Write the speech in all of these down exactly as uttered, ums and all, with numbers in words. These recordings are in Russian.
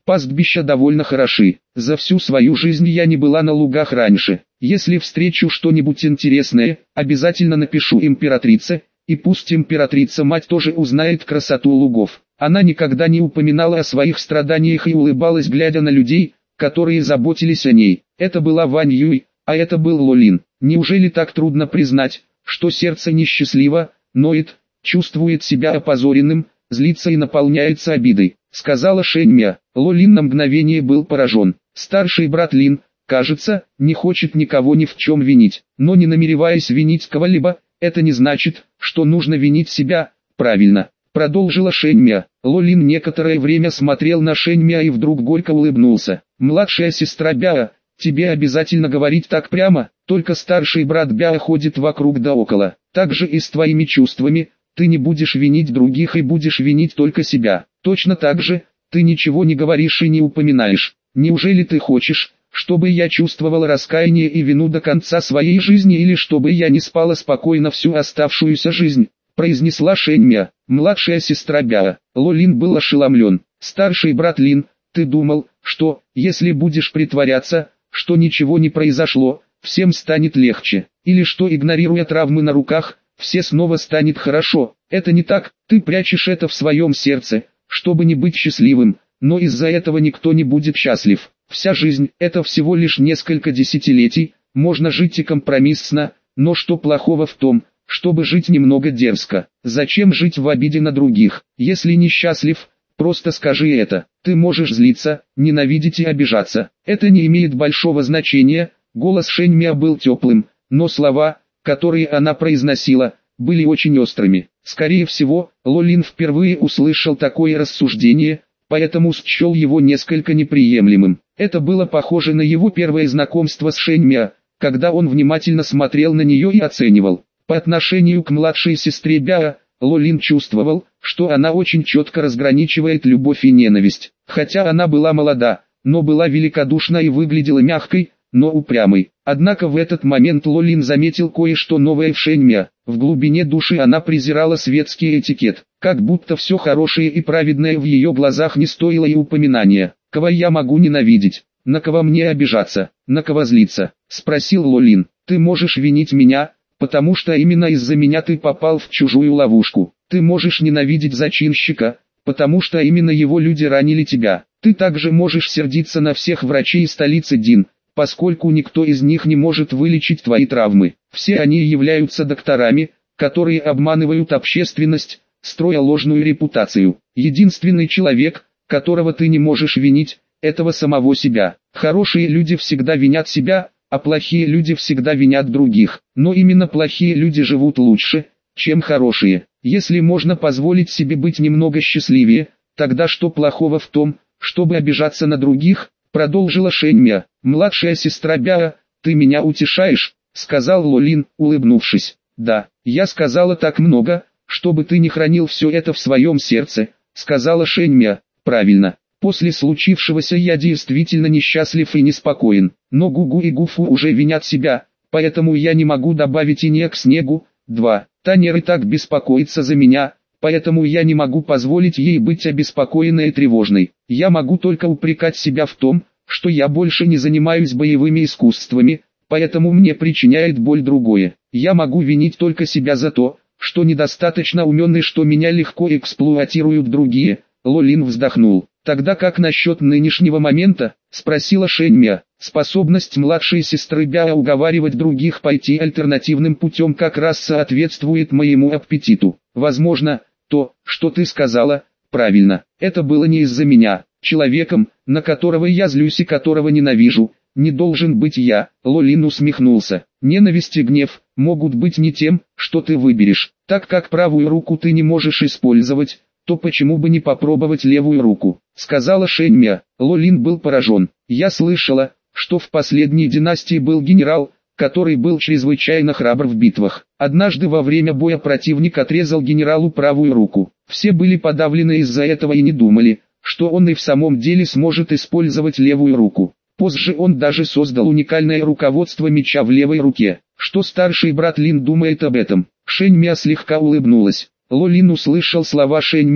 Пастбища довольно хороши. За всю свою жизнь я не была на лугах раньше. Если встречу что-нибудь интересное, обязательно напишу императрице, и пусть императрица-мать тоже узнает красоту лугов». Она никогда не упоминала о своих страданиях и улыбалась, глядя на людей, которые заботились о ней. Это была Вань Юй, а это был Лолин. Неужели так трудно признать, что сердце несчастливо, ноет, чувствует себя опозоренным, злится и наполняется обидой, сказала Шэньмя. Лолин на мгновение был поражен. Старший брат Лин, кажется, не хочет никого ни в чем винить, но не намереваясь винить кого-либо, это не значит, что нужно винить себя, правильно, продолжила Шэньмя. Лолин некоторое время смотрел на Шэньмя и вдруг горько улыбнулся. Младшая сестра Бяо, тебе обязательно говорить так прямо, только старший брат Бяо ходит вокруг да около. Так же и с твоими чувствами, ты не будешь винить других и будешь винить только себя. Точно так же, ты ничего не говоришь и не упоминаешь. Неужели ты хочешь, чтобы я чувствовала раскаяние и вину до конца своей жизни, или чтобы я не спала спокойно всю оставшуюся жизнь? Произнесла Шэньмя, младшая сестра Бяо. Лолин был ошеломлен. Старший брат Лин, ты думал, что, если будешь притворяться, что ничего не произошло, всем станет легче, или что, игнорируя травмы на руках, все снова станет хорошо? Это не так, ты прячешь это в своем сердце, чтобы не быть счастливым, но из-за этого никто не будет счастлив. Вся жизнь – это всего лишь несколько десятилетий, можно жить и компромиссно, но что плохого в том, чтобы жить немного дерзко? Зачем жить в обиде на других? Если несчастлив, просто скажи это. Ты можешь злиться, ненавидеть и обижаться. Это не имеет большого значения. Голос Шэньмя был теплым, но слова, которые она произносила, были очень острыми. Скорее всего, Лолин впервые услышал такое рассуждение, поэтому счел его несколько неприемлемым. Это было похоже на его первое знакомство с Шэньмя, когда он внимательно смотрел на нее и оценивал. По отношению к младшей сестре Бяо, Лолин чувствовал, что она очень четко разграничивает любовь и ненависть. Хотя она была молода, но была великодушна и выглядела мягкой, но упрямой. Однако в этот момент Лолин заметил кое-что новое в Шэньмя. В глубине души она презирала светский этикет, как будто все хорошее и праведное в ее глазах не стоило и упоминания. «Кого я могу ненавидеть? На кого мне обижаться? На кого злиться?» – спросил Лолин. «Ты можешь винить меня, потому что именно из-за меня ты попал в чужую ловушку. Ты можешь ненавидеть зачинщика, потому что именно его люди ранили тебя. Ты также можешь сердиться на всех врачей столицы Дин, поскольку никто из них не может вылечить твои травмы. Все они являются докторами, которые обманывают общественность, строя ложную репутацию. Единственный человек, которого ты не можешь винить, этого самого себя. Хорошие люди всегда винят себя, а плохие люди всегда винят других. Но именно плохие люди живут лучше, чем хорошие. Если можно позволить себе быть немного счастливее, тогда что плохого в том, чтобы обижаться на других?» Продолжила Шэньмя. «Младшая сестра Бяо, ты меня утешаешь», — сказал Лолин, улыбнувшись. «Да, я сказала так много, чтобы ты не хранил все это в своем сердце», — сказала Шэньмя. «Правильно. После случившегося я действительно несчастлив и неспокоен, но Гугу и Гуфу уже винят себя, поэтому я не могу добавить инея к снегу. два. Танер и так беспокоится за меня, поэтому я не могу позволить ей быть обеспокоенной и тревожной. Я могу только упрекать себя в том, что я больше не занимаюсь боевыми искусствами, поэтому мне причиняет боль другое. Я могу винить только себя за то, что недостаточно умен и что меня легко эксплуатируют другие». Лолин вздохнул. «Тогда как насчет нынешнего момента?» – спросила Шэньмя. «Способность младшей сестры Бяо уговаривать других пойти альтернативным путем как раз соответствует моему аппетиту. Возможно, то, что ты сказала, правильно. Это было не из-за меня. Человеком, на которого я злюсь и которого ненавижу, не должен быть я». Лолин усмехнулся. «Ненависть и гнев могут быть не тем, что ты выберешь. Так как правую руку ты не можешь использовать, то почему бы не попробовать левую руку?» — сказала Шэньмя. Лолин был поражен. «Я слышала, что в последней династии был генерал, который был чрезвычайно храбр в битвах. Однажды во время боя противник отрезал генералу правую руку. Все были подавлены из-за этого и не думали, что он и в самом деле сможет использовать левую руку. Позже он даже создал уникальное руководство меча в левой руке. Что старший брат Лин думает об этом?» Шэньмя слегка улыбнулась. Лолин услышал слова Шэньмя,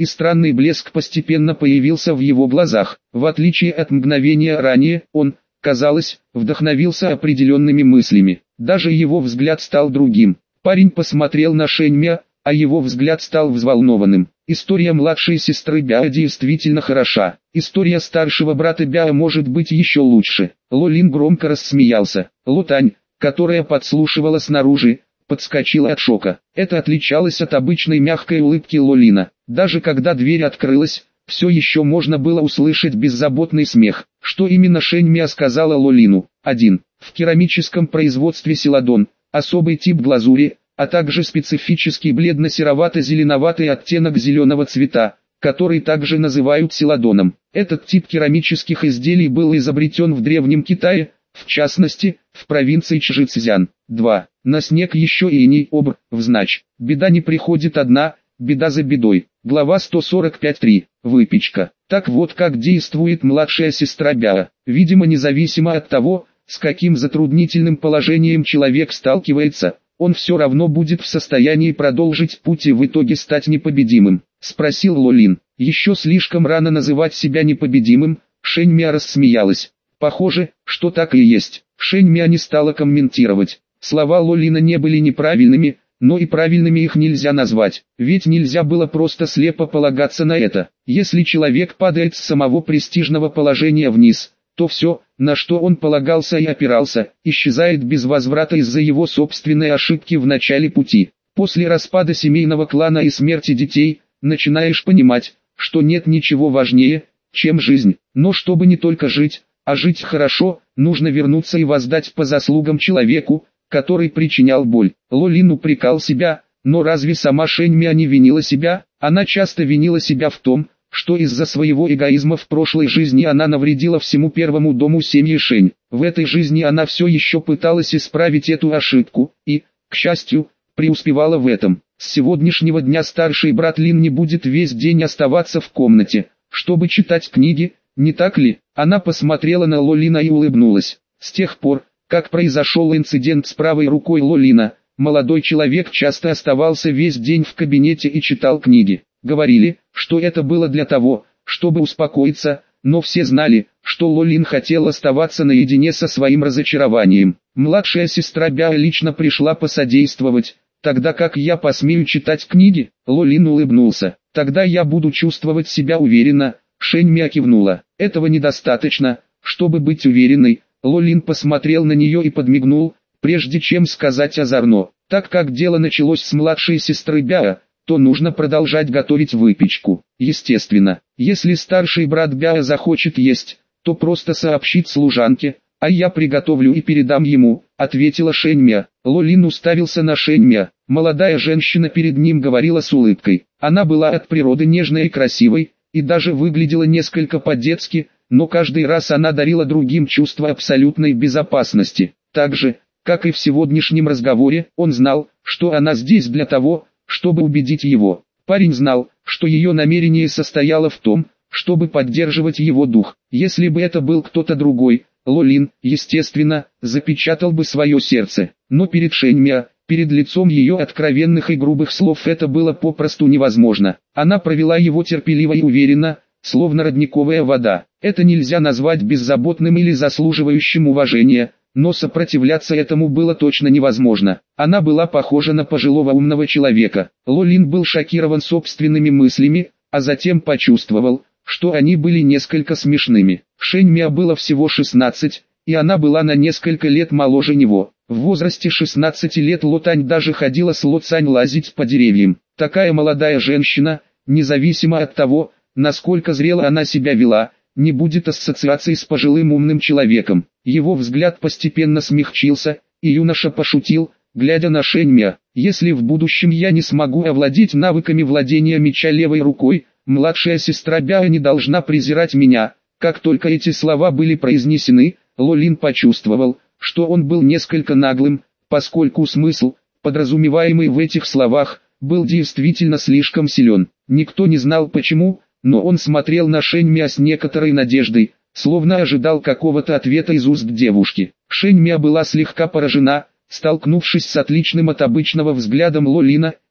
и странный блеск постепенно появился в его глазах. В отличие от мгновения ранее, он, казалось, вдохновился определенными мыслями. Даже его взгляд стал другим. Парень посмотрел на Шэньмя, а его взгляд стал взволнованным. История младшей сестры Бяо действительно хороша. История старшего брата Бяо может быть еще лучше. Ло Лин громко рассмеялся. Ло Тань, которая подслушивала снаружи, подскочила от шока. Это отличалось от обычной мягкой улыбки Ло Лина. Даже когда дверь открылась, все еще можно было услышать беззаботный смех. Что именно Шэньмя сказала Ло Лину? один. В керамическом производстве селадон, особый тип глазури, а также специфический бледно-серовато-зеленоватый оттенок зеленого цвета, который также называют селадоном. Этот тип керамических изделий был изобретен в Древнем Китае, в частности, в провинции Чжицзян. два. На снег еще и иней обр, взнач. Беда не приходит одна, беда за бедой. Глава сто сорок пять точка три. Выпечка. Так вот как действует младшая сестра Бяо. Видимо, независимо от того, с каким затруднительным положением человек сталкивается, он все равно будет в состоянии продолжить путь и в итоге стать непобедимым. Спросил Ло Лин. Еще слишком рано называть себя непобедимым. Шэньмя рассмеялась. Похоже, что так и есть. Шэньмя не стала комментировать. Слова Ло Лина не были неправильными, но и правильными их нельзя назвать. Ведь нельзя было просто слепо полагаться на это. Если человек падает с самого престижного положения вниз, то все, на что он полагался и опирался, исчезает без возврата из-за его собственной ошибки в начале пути. После распада семейного клана и смерти детей, начинаешь понимать, что нет ничего важнее, чем жизнь. Но чтобы не только жить, а жить хорошо, нужно вернуться и воздать по заслугам человеку, который причинял боль. Ло Лин упрекал себя, но разве сама Шэньмя не винила себя? Она часто винила себя в том, что из-за своего эгоизма в прошлой жизни она навредила всему первому дому семьи Шэнь. В этой жизни она все еще пыталась исправить эту ошибку, и, к счастью, преуспевала в этом. С сегодняшнего дня старший брат Лин не будет весь день оставаться в комнате, чтобы читать книги, не так ли? Она посмотрела на Ло Лина и улыбнулась. С тех пор, как произошел инцидент с правой рукой Ло Лина, молодой человек часто оставался весь день в кабинете и читал книги. Говорили, что это было для того, чтобы успокоиться, но все знали, что Ло Лин хотел оставаться наедине со своим разочарованием. Младшая сестра Бяо лично пришла посодействовать, тогда как я посмею читать книги. Ло Лин улыбнулся. Тогда я буду чувствовать себя уверенно. Шэньмя кивнула. Этого недостаточно, чтобы быть уверенной. Ло Лин посмотрел на нее и подмигнул, прежде чем сказать озорно. Так как дело началось с младшей сестры Бяо, то нужно продолжать готовить выпечку. Естественно, если старший брат Бяо захочет есть, то просто сообщит служанке, а я приготовлю и передам ему, ответила Шэньмя. Ло Лин уставился на Шэньмя. Молодая женщина перед ним говорила с улыбкой. Она была от природы нежной и красивой, и даже выглядела несколько по-детски, но каждый раз она дарила другим чувство абсолютной безопасности. Так же, как и в сегодняшнем разговоре, он знал, что она здесь для того, чтобы убедить его. Парень знал, что ее намерение состояло в том, чтобы поддерживать его дух. Если бы это был кто-то другой, Ло Лин, естественно, запечатал бы свое сердце. Но перед Шэньмя, перед лицом ее откровенных и грубых слов это было попросту невозможно. Она провела его терпеливо и уверенно, словно родниковая вода. Это нельзя назвать беззаботным или заслуживающим уважения, но сопротивляться этому было точно невозможно. Она была похожа на пожилого умного человека. Ло Лин был шокирован собственными мыслями, а затем почувствовал, что они были несколько смешными. Шэньмя было всего шестнадцать, и она была на несколько лет моложе него. В возрасте шестнадцати лет Ло Тань даже ходила с Ло Цань лазить по деревьям. Такая молодая женщина, независимо от того, насколько зрело она себя вела, не будет ассоциации с пожилым умным человеком. Его взгляд постепенно смягчился, и юноша пошутил, глядя на Шэньмя. «Если в будущем я не смогу овладеть навыками владения меча левой рукой, младшая сестра Бяо не должна презирать меня». Как только эти слова были произнесены, Ло Лин почувствовал, что он был несколько наглым, поскольку смысл, подразумеваемый в этих словах, был действительно слишком силен. Никто не знал почему, но он смотрел на Шэньмя с некоторой надеждой, словно ожидал какого-то ответа из уст девушки. Шэньмя была слегка поражена, столкнувшись с отличным от обычного взглядом Ло Лина,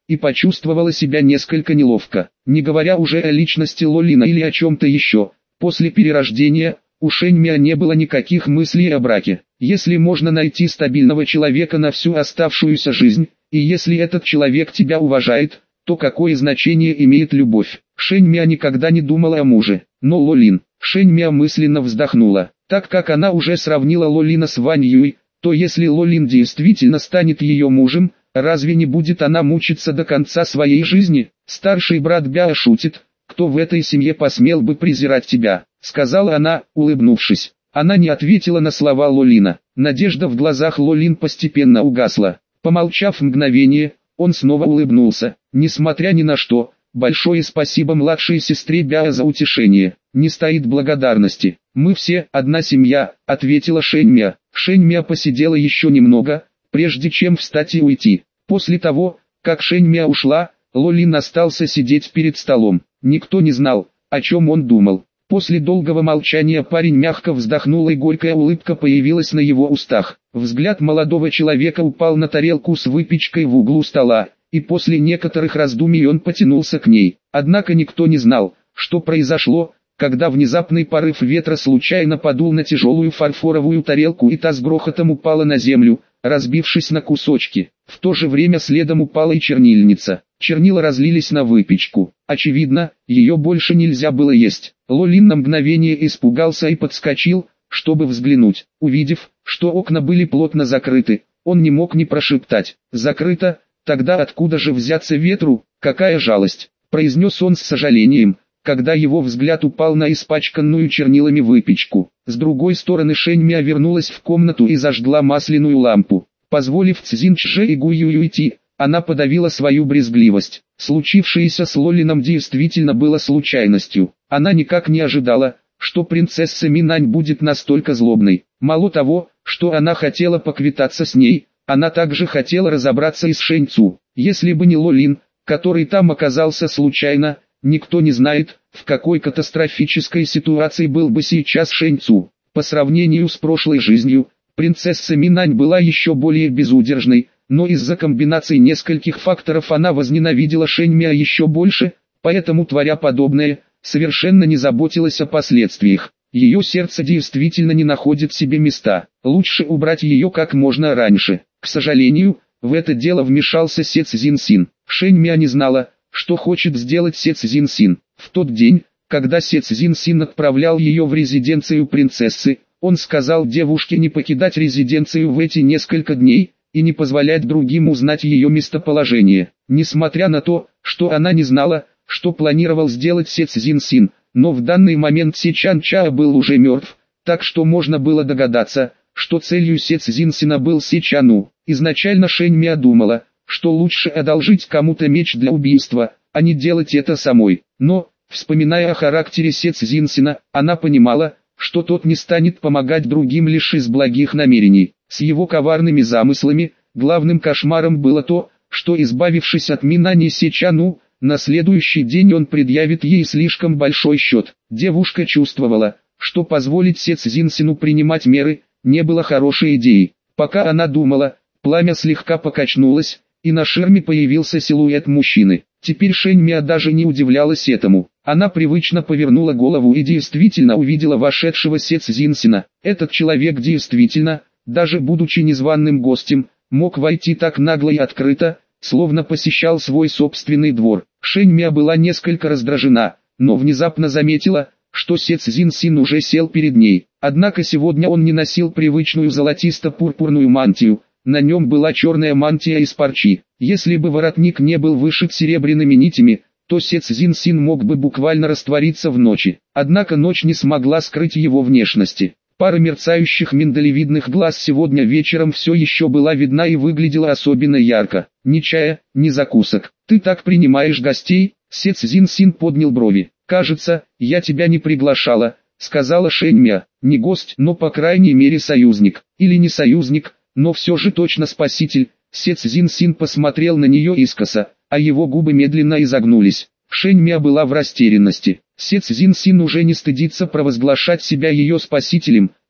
и почувствовала себя несколько неловко. Не говоря уже о личности Лолина или о чем-то еще, после перерождения, у Шэньмя не было никаких мыслей о браке. Если можно найти стабильного человека на всю оставшуюся жизнь, и если этот человек тебя уважает, то какое значение имеет любовь? Шэньмя никогда не думала о муже, но Лолин. Шэньмя мысленно вздохнула. Так как она уже сравнила Лолина с Вань Юй, то если Лолин действительно станет ее мужем, разве не будет она мучиться до конца своей жизни? Старший брат Бяо шутит: кто в этой семье посмел бы презирать тебя, сказала она, улыбнувшись. Она не ответила на слова Лолина. Надежда в глазах Лолин постепенно угасла. Помолчав мгновение, он снова улыбнулся. Несмотря ни на что, большое спасибо младшей сестре Бяо за утешение. Не стоит благодарности. Мы все одна семья, ответила Шэньмя. Шэньмя посидела еще немного, прежде чем встать и уйти. После того, как Шэньмя ушла, Лолин остался сидеть перед столом. Никто не знал, о чем он думал. После долгого молчания парень мягко вздохнул, и горькая улыбка появилась на его устах. Взгляд молодого человека упал на тарелку с выпечкой в углу стола, и после некоторых раздумий он потянулся к ней. Однако никто не знал, что произошло, когда внезапный порыв ветра случайно подул на тяжелую фарфоровую тарелку, и та с грохотом упала на землю, разбившись на кусочки. В то же время следом упала и чернильница. Чернила разлились на выпечку. Очевидно, ее больше нельзя было есть. Лолин на мгновение испугался и подскочил, чтобы взглянуть. Увидев, что окна были плотно закрыты, он не мог не прошептать: «Закрыто, тогда откуда же взяться ветру? Какая жалость!» произнес он с сожалением, когда его взгляд упал на испачканную чернилами выпечку. С другой стороны Шэньмя вернулась в комнату и зажгла масляную лампу. Позволив Цзиньчже и Гуюю уйти, она подавила свою брезгливость. Случившееся с Лолином действительно было случайностью. Она никак не ожидала, что принцесса Минань будет настолько злобной. Мало того, что она хотела поквитаться с ней, она также хотела разобраться и с Шэньцу. Если бы не Лолин, который там оказался случайно, никто не знает, в какой катастрофической ситуации был бы сейчас Шэньцу. По сравнению с прошлой жизнью, принцесса Минань была еще более безудержной, но из-за комбинации нескольких факторов она возненавидела Шэньмя еще больше, поэтому, творя подобное, совершенно не заботилась о последствиях. Ее сердце действительно не находит себе места, лучше убрать ее как можно раньше. К сожалению, в это дело вмешался Се Цзиньсин. Шэньмя не знала, что хочет сделать Се Цзиньсин. В тот день, когда Се Цзиньсин отправлял ее в резиденцию принцессы, он сказал девушке не покидать резиденцию в эти несколько дней и не позволять другим узнать ее местоположение. Несмотря на то, что она не знала, что планировал сделать Се Цзиньсин, но в данный момент Се Чан-Ча был уже мертв, так что можно было догадаться, что целью Се Цзиньсина был Се Чану. Изначально Шэньмя думала, что лучше одолжить кому-то меч для убийства, а не делать это самой. Но, вспоминая о характере Се Цзиньсина, она понимала, что тот не станет помогать другим лишь из благих намерений. С его коварными замыслами, главным кошмаром было то, что, избавившись от Минани Се Чану, на следующий день он предъявит ей слишком большой счет. Девушка чувствовала, что позволить Се Цзиньсину принимать меры не было хорошей идеей. Пока она думала, пламя слегка покачнулось, и на ширме появился силуэт мужчины. Теперь Шэньмя даже не удивлялась этому. Она привычно повернула голову и действительно увидела вошедшего Се Цзиньсина. Этот человек действительно, даже будучи незваным гостем, мог войти так нагло и открыто, словно посещал свой собственный двор. Шэньмя была несколько раздражена, но внезапно заметила, что Се Цзиньсин уже сел перед ней. Однако сегодня он не носил привычную золотисто-пурпурную мантию, на нем была черная мантия из парчи. Если бы воротник не был вышит серебряными нитями, то Се Цзиньсин мог бы буквально раствориться в ночи. Однако ночь не смогла скрыть его внешности. Пара мерцающих миндалевидных глаз сегодня вечером все еще была видна и выглядела особенно ярко. Ни чая, ни закусок. «Ты так принимаешь гостей?» Се Цзиньсин поднял брови. «Кажется, я тебя не приглашала», — сказала Шэньмя. «Не гость, но по крайней мере союзник. Или не союзник, но все же точно спаситель». Се Цзиньсин посмотрел на нее искоса, а его губы медленно изогнулись. Шэньмя была в растерянности. Се Цзиньсин уже не стыдится провозглашать себя ее спасителем,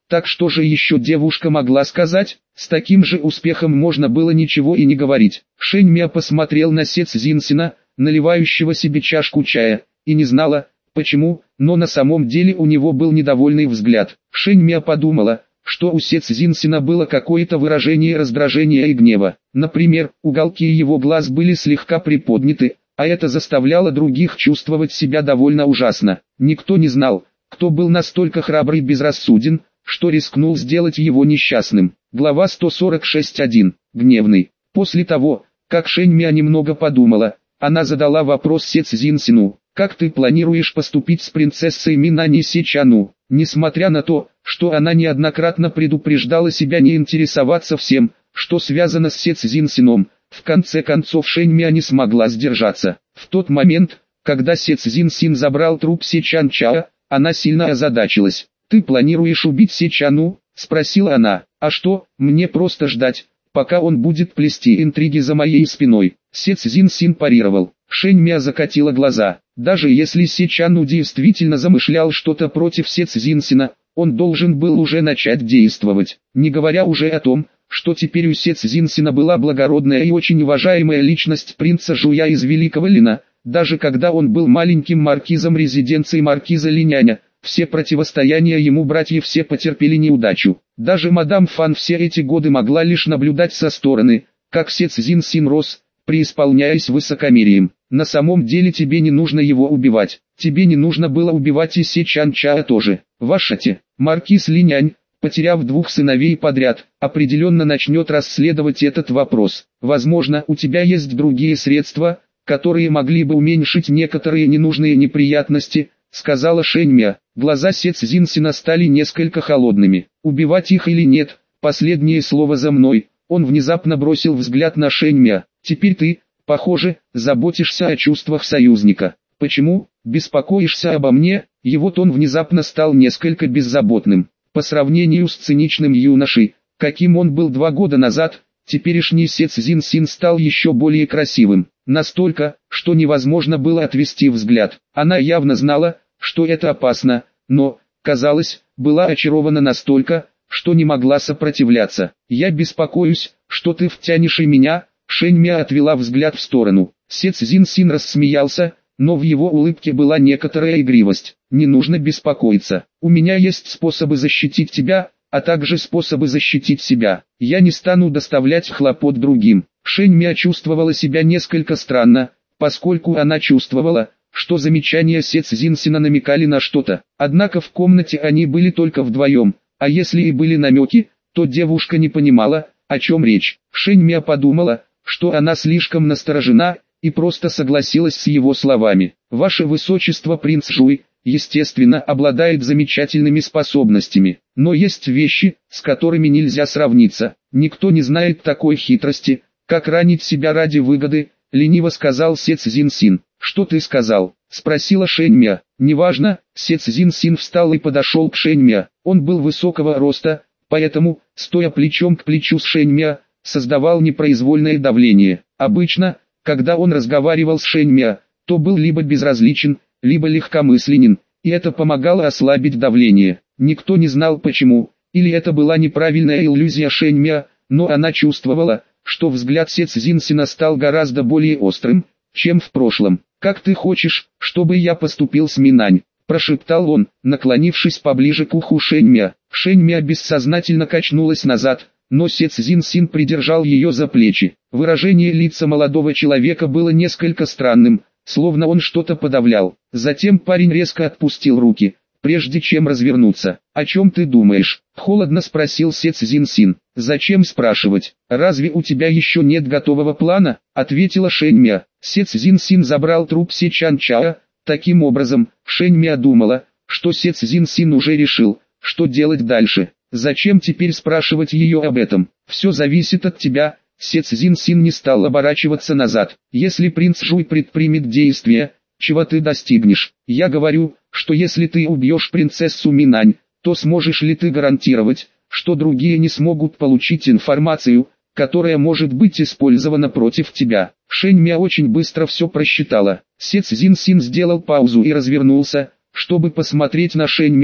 Так что же еще девушка могла сказать? С таким же успехом можно было ничего и не говорить. Шэньмя посмотрел на Се Цзиньсина, наливающего себе чашку чая, и не знала, почему, но на самом деле у него был недовольный взгляд. Шэньмя подумала, что у Се Цзиньсина было какое-то выражение раздражения и гнева. Например, уголки его глаз были слегка приподняты, а это заставляло других чувствовать себя довольно ужасно. Никто не знал, кто был настолько храбрый и безрассуден, что рискнул сделать его несчастным. Глава сто сорок шесть точка один. Гневный. После того, как Шэньмя немного подумала, она задала вопрос Се Цзиньсину: «Как ты планируешь поступить с принцессой Минань Сечану?» Несмотря на то, что она неоднократно предупреждала себя не интересоваться всем, что связано с Се Цзиньсином, в конце концов Шэньмя не смогла сдержаться. В тот момент, когда Се Цзиньсин забрал труп Сечан-ча, она сильно озадачилась. «Ты планируешь убить Сечану?» – спросила она. «А что, мне просто ждать, пока он будет плести интриги за моей спиной?» Се Цзиньсин парировал. Шэньмя закатила глаза. Даже если Сечану действительно замышлял что-то против Се Цзиньсина, он должен был уже начать действовать. Не говоря уже о том, что теперь у Се Цзиньсина была благородная и очень уважаемая личность принца Жуя из Великого Лина, даже когда он был маленьким маркизом резиденции маркиза Линяня. Все противостояния ему братья все потерпели неудачу. Даже мадам Фан все эти годы могла лишь наблюдать со стороны, как Се Цзиньсин рос, преисполняясь высокомерием. На самом деле тебе не нужно его убивать. Тебе не нужно было убивать и Сечан-ча тоже. Ваш отец, маркиз Линянь, потеряв двух сыновей подряд, определенно начнет расследовать этот вопрос. Возможно, у тебя есть другие средства, которые могли бы уменьшить некоторые ненужные неприятности, сказала Шэньмя. Глаза Се Цзиньсина стали несколько холодными. Убивать их или нет, последнее слово за мной. Он внезапно бросил взгляд на Шэньмя. Теперь ты, похоже, заботишься о чувствах союзника. Почему? Беспокоишься обо мне? Его тон внезапно стал несколько беззаботным. По сравнению с циничным юношей, каким он был два года назад, теперешний Се Цзиньсин стал еще более красивым. Настолько, что невозможно было отвести взгляд. Она явно знала, что это опасно, но, казалось, была очарована настолько, что не могла сопротивляться. «Я беспокоюсь, что ты втянешь и меня», — Шэньмя отвела взгляд в сторону. Се Цзиньсин рассмеялся, но в его улыбке была некоторая игривость. «Не нужно беспокоиться. У меня есть способы защитить тебя, а также способы защитить себя. Я не стану доставлять хлопот другим». Шэньмя чувствовала себя несколько странно, поскольку она чувствовала, что замечания Се Цзиньсина намекали на что-то. Однако в комнате они были только вдвоем, а если и были намеки, то девушка не понимала, о чем речь. Шэньмя подумала, что она слишком насторожена, и просто согласилась с его словами. «Ваше Высочество принц Жуй, естественно, обладает замечательными способностями, но есть вещи, с которыми нельзя сравниться. Никто не знает такой хитрости, как ранить себя ради выгоды», — лениво сказал Се Цзиньсин. «Что ты сказал?» — спросила Шэньмя. «Неважно». Се Цзиньсин встал и подошел к Шэньмя. Он был высокого роста, поэтому, стоя плечом к плечу с Шэньмя, создавал непроизвольное давление. Обычно, когда он разговаривал с Шэньмя, то был либо безразличен, либо легкомысленен, и это помогало ослабить давление. Никто не знал почему, или это была неправильная иллюзия Шэньмя, но она чувствовала, что взгляд Се Цзиньсина стал гораздо более острым, чем в прошлом. «Как ты хочешь, чтобы я поступил с Минань?» – прошептал он, наклонившись поближе к уху Шэньмя. Шэньмя бессознательно качнулась назад, но Се Цзиньсин придержал ее за плечи. Выражение лица молодого человека было несколько странным, словно он что-то подавлял. Затем парень резко отпустил руки, прежде чем развернуться. «О чем ты думаешь?» – холодно спросил Се Цзиньсин. «Зачем спрашивать? Разве у тебя еще нет готового плана?» – ответила Шэньмя. Се Цзиньсин забрал труп Сечан-ча. Таким образом, Шэньмя думала, что Се Цзиньсин уже решил, что делать дальше. Зачем теперь спрашивать ее об этом? «Все зависит от тебя». Се Цзиньсин не стал оборачиваться назад. «Если принц Жуй предпримет действия, чего ты достигнешь? Я говорю, что если ты убьешь принцессу Минань, то сможешь ли ты гарантировать, что другие не смогут получить информацию, которая может быть использована против тебя?» Шэньмя очень быстро все просчитала. Се Цзиньсин сделал паузу и развернулся, чтобы посмотреть на Шэньмя,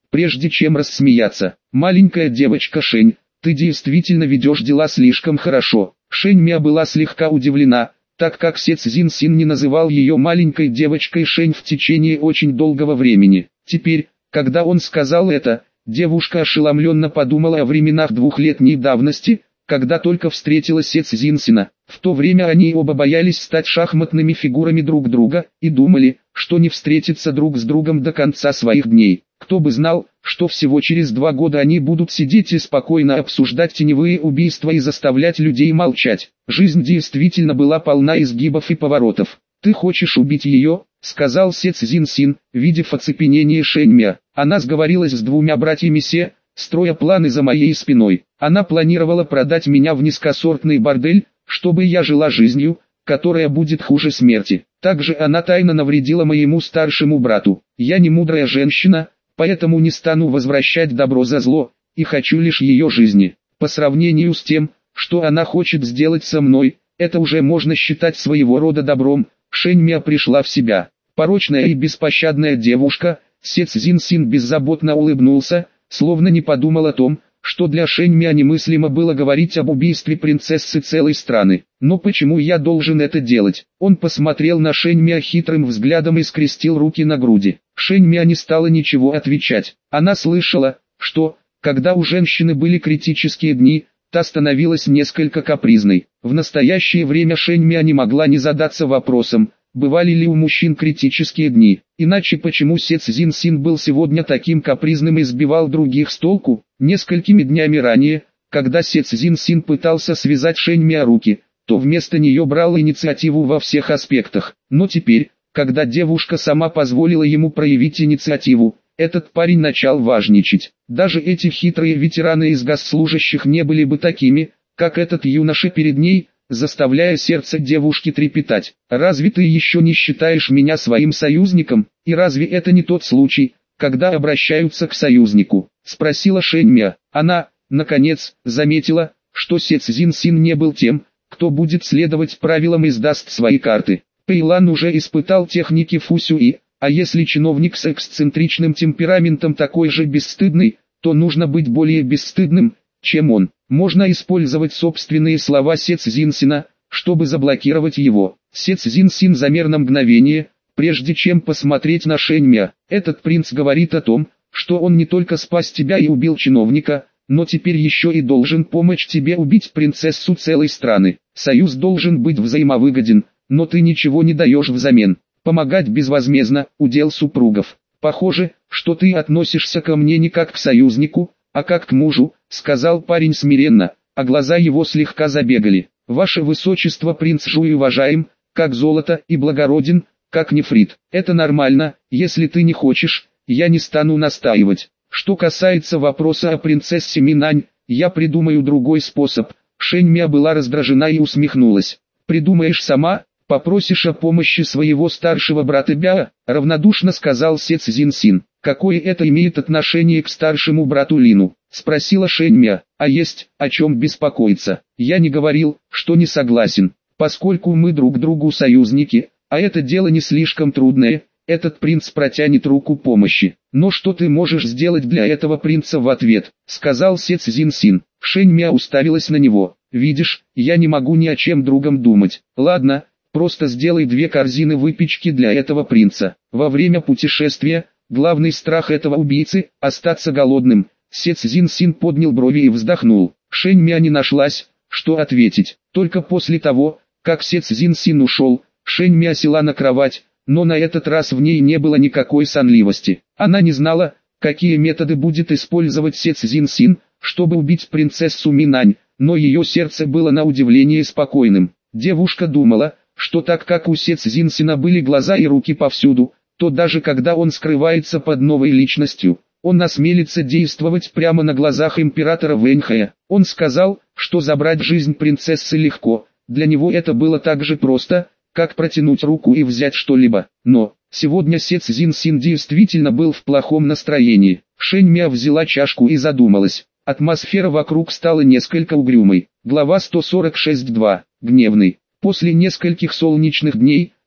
прежде чем рассмеяться. «Маленькая девочка Шень, ты действительно ведешь дела слишком хорошо». Шень Мя была слегка удивлена, так как Се Цзин Син не называл ее маленькой девочкой Шень в течение очень долгого времени. Теперь, когда он сказал это, девушка ошеломленно подумала о временах двухлетней давности, когда только встретила Се Цзин Сина. В то время они оба боялись стать шахматными фигурами друг друга, и думали, что не встретятся друг с другом до конца своих дней. Кто бы знал, что всего через два года они будут сидеть и спокойно обсуждать теневые убийства и заставлять людей молчать. Жизнь действительно была полна изгибов и поворотов. «Ты хочешь убить ее?» — сказал Се Цзин Син, видев оцепенение Шень Мя. Она сговорилась с двумя братьями Се, строя планы за моей спиной. Она планировала продать меня в низкосортный бордель, чтобы я жила жизнью, которая будет хуже смерти. Также она тайно навредила моему старшему брату. Я не мудрая женщина, поэтому не стану возвращать добро за зло, и хочу лишь ее жизни. По сравнению с тем, что она хочет сделать со мной, это уже можно считать своего рода добром. Шень Мя пришла в себя. Порочная и беспощадная девушка. Се Цзин Син беззаботно улыбнулся, словно не подумал о том, что для Шень Мя немыслимо было говорить об убийстве принцессы целой страны. Но почему я должен это делать? Он посмотрел на Шень Мя хитрым взглядом и скрестил руки на груди. Шень Мя не стала ничего отвечать. Она слышала, что, когда у женщины были критические дни, та становилась несколько капризной. В настоящее время Шень Мя не могла не задаться вопросом, бывали ли у мужчин критические дни. Иначе почему Се Цзин Син был сегодня таким капризным и сбивал других с толку? Несколькими днями ранее, когда Се Цзин Син пытался связать Шень Мя руки, то вместо нее брал инициативу во всех аспектах. Но теперь, когда девушка сама позволила ему проявить инициативу, этот парень начал важничать. Даже эти хитрые ветераны из госслужащих не были бы такими, как этот юноша перед ней, заставляя сердце девушки трепетать. «Разве ты еще не считаешь меня своим союзником? И разве это не тот случай, когда обращаются к союзнику?» — спросила Шень Мя. Она, наконец, заметила, что Се Цзин Син не был тем, кто будет следовать правилам и сдаст свои карты. Пэйлан уже испытал техники фусюи, а если чиновник с эксцентричным темпераментом такой же бесстыдный, то нужно быть более бесстыдным, чем он. Можно использовать собственные слова Се Цзин Сина, чтобы заблокировать его. Се Цзин Син замер на мгновение, прежде чем посмотреть на Шень Мя. Этот принц говорит о том, что он не только спас тебя и убил чиновника, но теперь еще и должен помочь тебе убить принцессу целой страны. Союз должен быть взаимовыгоден, но ты ничего не даешь взамен. Помогать безвозмездно – удел супругов. Похоже, что ты относишься ко мне не как к союзнику, а как к мужу, сказал парень смиренно, а глаза его слегка забегали. Ваше высочество, принц Жуй уважаем, как золото, и благороден, как нефрит. Это нормально, если ты не хочешь, я не стану настаивать. Что касается вопроса о принцессе Минань, я придумаю другой способ. Шень Мя была раздражена и усмехнулась. Придумаешь сама, попросишь о помощи своего старшего брата Бяа, равнодушно сказал Се Цзин Син. Какое это имеет отношение к старшему брату Лину? Спросила Шень Мя. А есть, о чем беспокоиться. Я не говорил, что не согласен. Поскольку мы друг другу союзники, а это дело не слишком трудное, этот принц протянет руку помощи. Но что ты можешь сделать для этого принца в ответ? Сказал Се Цзин Син. Шень Мя уставилась на него. Видишь, я не могу ни о чем другом думать. Ладно, просто сделай две корзины выпечки для этого принца. Во время путешествия, главный страх этого убийцы – остаться голодным. Се Цзин Син поднял брови и вздохнул. Шень Мя не нашлась, что ответить. Только после того, как Се Цзин Син ушел, Шень Мя села на кровать, но на этот раз в ней не было никакой сонливости. Она не знала, какие методы будет использовать Се Цзин Син, чтобы убить принцессу Минань, но ее сердце было на удивление спокойным. Девушка думала, что так как у Се Цзин Сина были глаза и руки повсюду, то даже когда он скрывается под новой личностью, он осмелится действовать прямо на глазах императора Вэньхая. Он сказал, что забрать жизнь принцессы легко, для него это было так же просто, как протянуть руку и взять что-либо. Но, сегодня Се Цзин Син действительно был в плохом настроении. Шень Мя взяла чашку и задумалась. Атмосфера вокруг стала несколько угрюмой. Глава сто сорок шесть два. Гневный. После нескольких солнечных дней,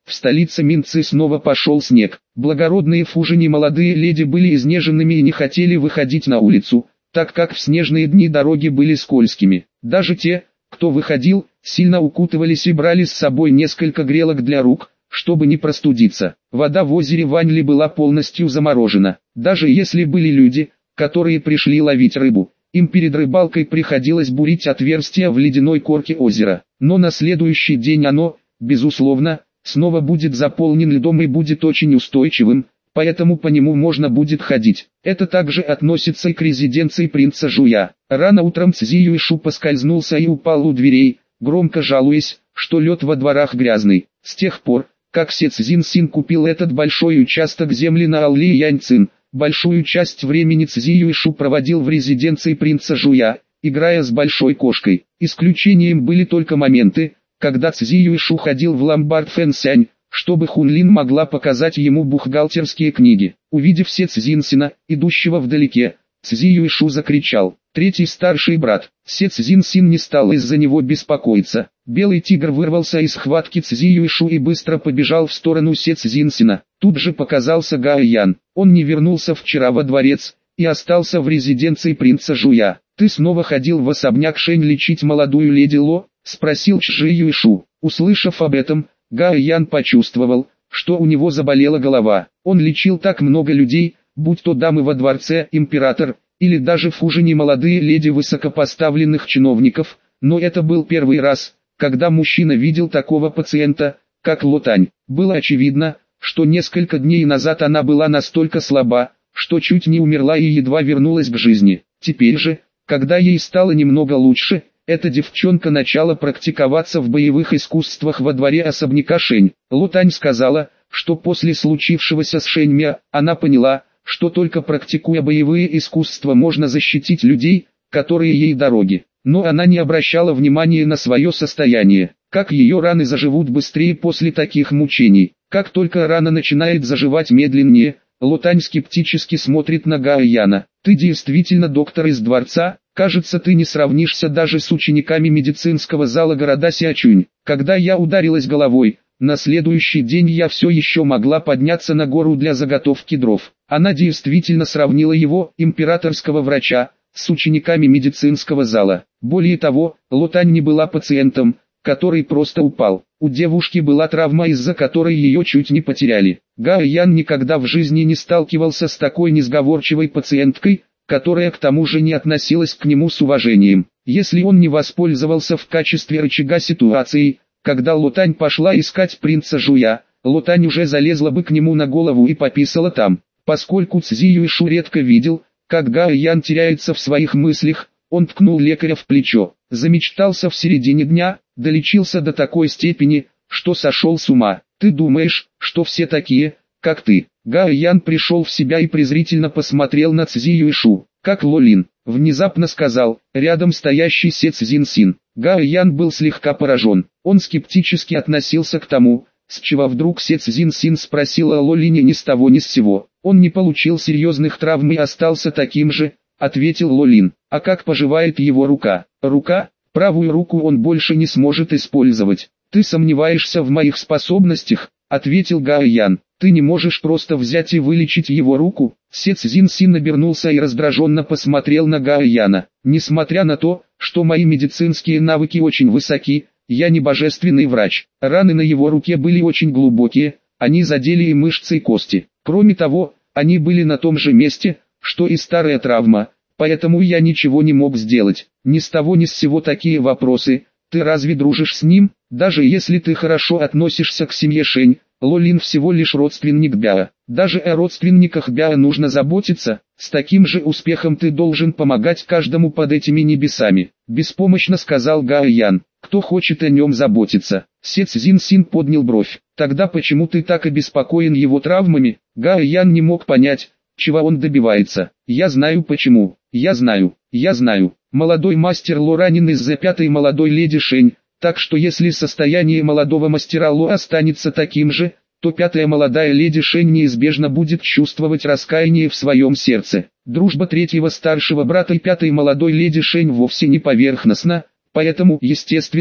в столице Минцы снова пошел снег. Благородные фужини молодые леди были изнеженными и не хотели выходить на улицу, так как в снежные дни дороги были скользкими. Даже те, кто выходил, сильно укутывались и брали с собой несколько грелок для рук, чтобы не простудиться. Вода в озере Ваньли была полностью заморожена. Даже если были люди, которые пришли ловить рыбу, им перед рыбалкой приходилось бурить отверстия в ледяной корке озера. Но на следующий день оно, безусловно, снова будет заполнен льдом и будет очень устойчивым, поэтому по нему можно будет ходить. Это также относится и к резиденции принца Жуя. Рано утром Цзи Юйшу поскользнулся и упал у дверей, громко жалуясь, что лед во дворах грязный. С тех пор, как Се Цзиньсин купил этот большой участок земли на Алли Яньцин, большую часть времени Цзи Юйшу проводил в резиденции принца Жуя, играя с большой кошкой. Исключением были только моменты, когда Цзи Юйшу ходил в ломбард Фэнсянь, чтобы Хунлин могла показать ему бухгалтерские книги. Увидев Се Цзиньсина, идущего вдалеке, Цзи Юйшу закричал: «Третий старший брат!» Се Цзиньсин не стал из-за него беспокоиться. Белый тигр вырвался из схватки Цзи Юйшу и быстро побежал в сторону Се Цзиньсина. Тут же показался Гао Ян. Он не вернулся вчера во дворец и остался в резиденции принца Жуя. «Ты снова ходил в особняк Шэнь лечить молодую леди Ло?» — спросил Цзи Юйшу. Услышав об этом, Гао Ян почувствовал, что у него заболела голова. Он лечил так много людей, будь то дамы во дворце, император, или даже в Фужине молодые леди высокопоставленных чиновников, но это был первый раз, когда мужчина видел такого пациента, как Ло Тань. Было очевидно, что несколько дней назад она была настолько слаба, что чуть не умерла и едва вернулась к жизни. Теперь же, когда ей стало немного лучше, эта девчонка начала практиковаться в боевых искусствах во дворе особняка Шэнь. Ло Тань сказала, что после случившегося с Шэнь Мя, она поняла, что только практикуя боевые искусства можно защитить людей, которые ей дороги. Но она не обращала внимания на свое состояние. Как ее раны заживут быстрее после таких мучений? Как только рана начинает заживать медленнее, Ло Тань скептически смотрит на Гао Яна. «Ты действительно доктор из дворца? Кажется, ты не сравнишься даже с учениками медицинского зала города Сиачунь. Когда я ударилась головой, на следующий день я все еще могла подняться на гору для заготовки дров». Она действительно сравнила его, императорского врача, с учениками медицинского зала. Более того, Ло Тань не была пациентом, который просто упал. У девушки была травма, из-за которой ее чуть не потеряли. Гао Ян никогда в жизни не сталкивался с такой несговорчивой пациенткой, которая к тому же не относилась к нему с уважением. Если он не воспользовался в качестве рычага ситуации, когда Ло Тань пошла искать принца Жуя, Ло Тань уже залезла бы к нему на голову и пописала там. Поскольку Цзи Юйшу редко видел, как Гао Ян теряется в своих мыслях, он ткнул лекаря в плечо. Замечтался в середине дня, долечился до такой степени, что сошел с ума. «Ты думаешь, что все такие, как ты?» Гао Ян пришел в себя и презрительно посмотрел на Цзи Юйшу. «Как Ло Лин», — внезапно сказал, рядом стоящий Се Цзиньсин. Гао Ян был слегка поражен. Он скептически относился к тому, с чего вдруг Се Цзиньсин спросил о Ло Лине ни с того ни с сего. «Он не получил серьезных травм и остался таким же», — ответил Ло Лин. «А как поживает его рука?» «Рука? Правую руку он больше не сможет использовать». «Ты сомневаешься в моих способностях?» — ответил Гао Ян. «Ты не можешь просто взять и вылечить его руку?» Се Цзиньсин обернулся и раздраженно посмотрел на Гао Яна. «Несмотря на то, что мои медицинские навыки очень высоки, я не божественный врач». Раны на его руке были очень глубокие, они задели и мышцы, и кости. Кроме того, они были на том же месте, что и старая травма, поэтому я ничего не мог сделать. Ни с того ни с сего такие вопросы. Ты разве дружишь с ним? Даже если ты хорошо относишься к семье Шэнь, Ло Лин всего лишь родственник Бяо. Даже о родственниках Бяо нужно заботиться. С таким же успехом ты должен помогать каждому под этими небесами. Беспомощно сказал Гао Ян. Кто хочет о нем заботиться? Се Цзиньсин поднял бровь. Тогда почему ты так обеспокоен его травмами? Гао Ян не мог понять, чего он добивается. Я знаю почему. Я знаю. Я знаю. Молодой мастер Ло ранен из-за пятой молодой леди Шэнь, так что если состояние молодого мастера Ло останется таким же, то пятая молодая леди Шэнь неизбежно будет чувствовать раскаяние в своем сердце. Дружба третьего старшего брата и пятой молодой леди Шэнь вовсе не поверхностна, поэтому, естественно,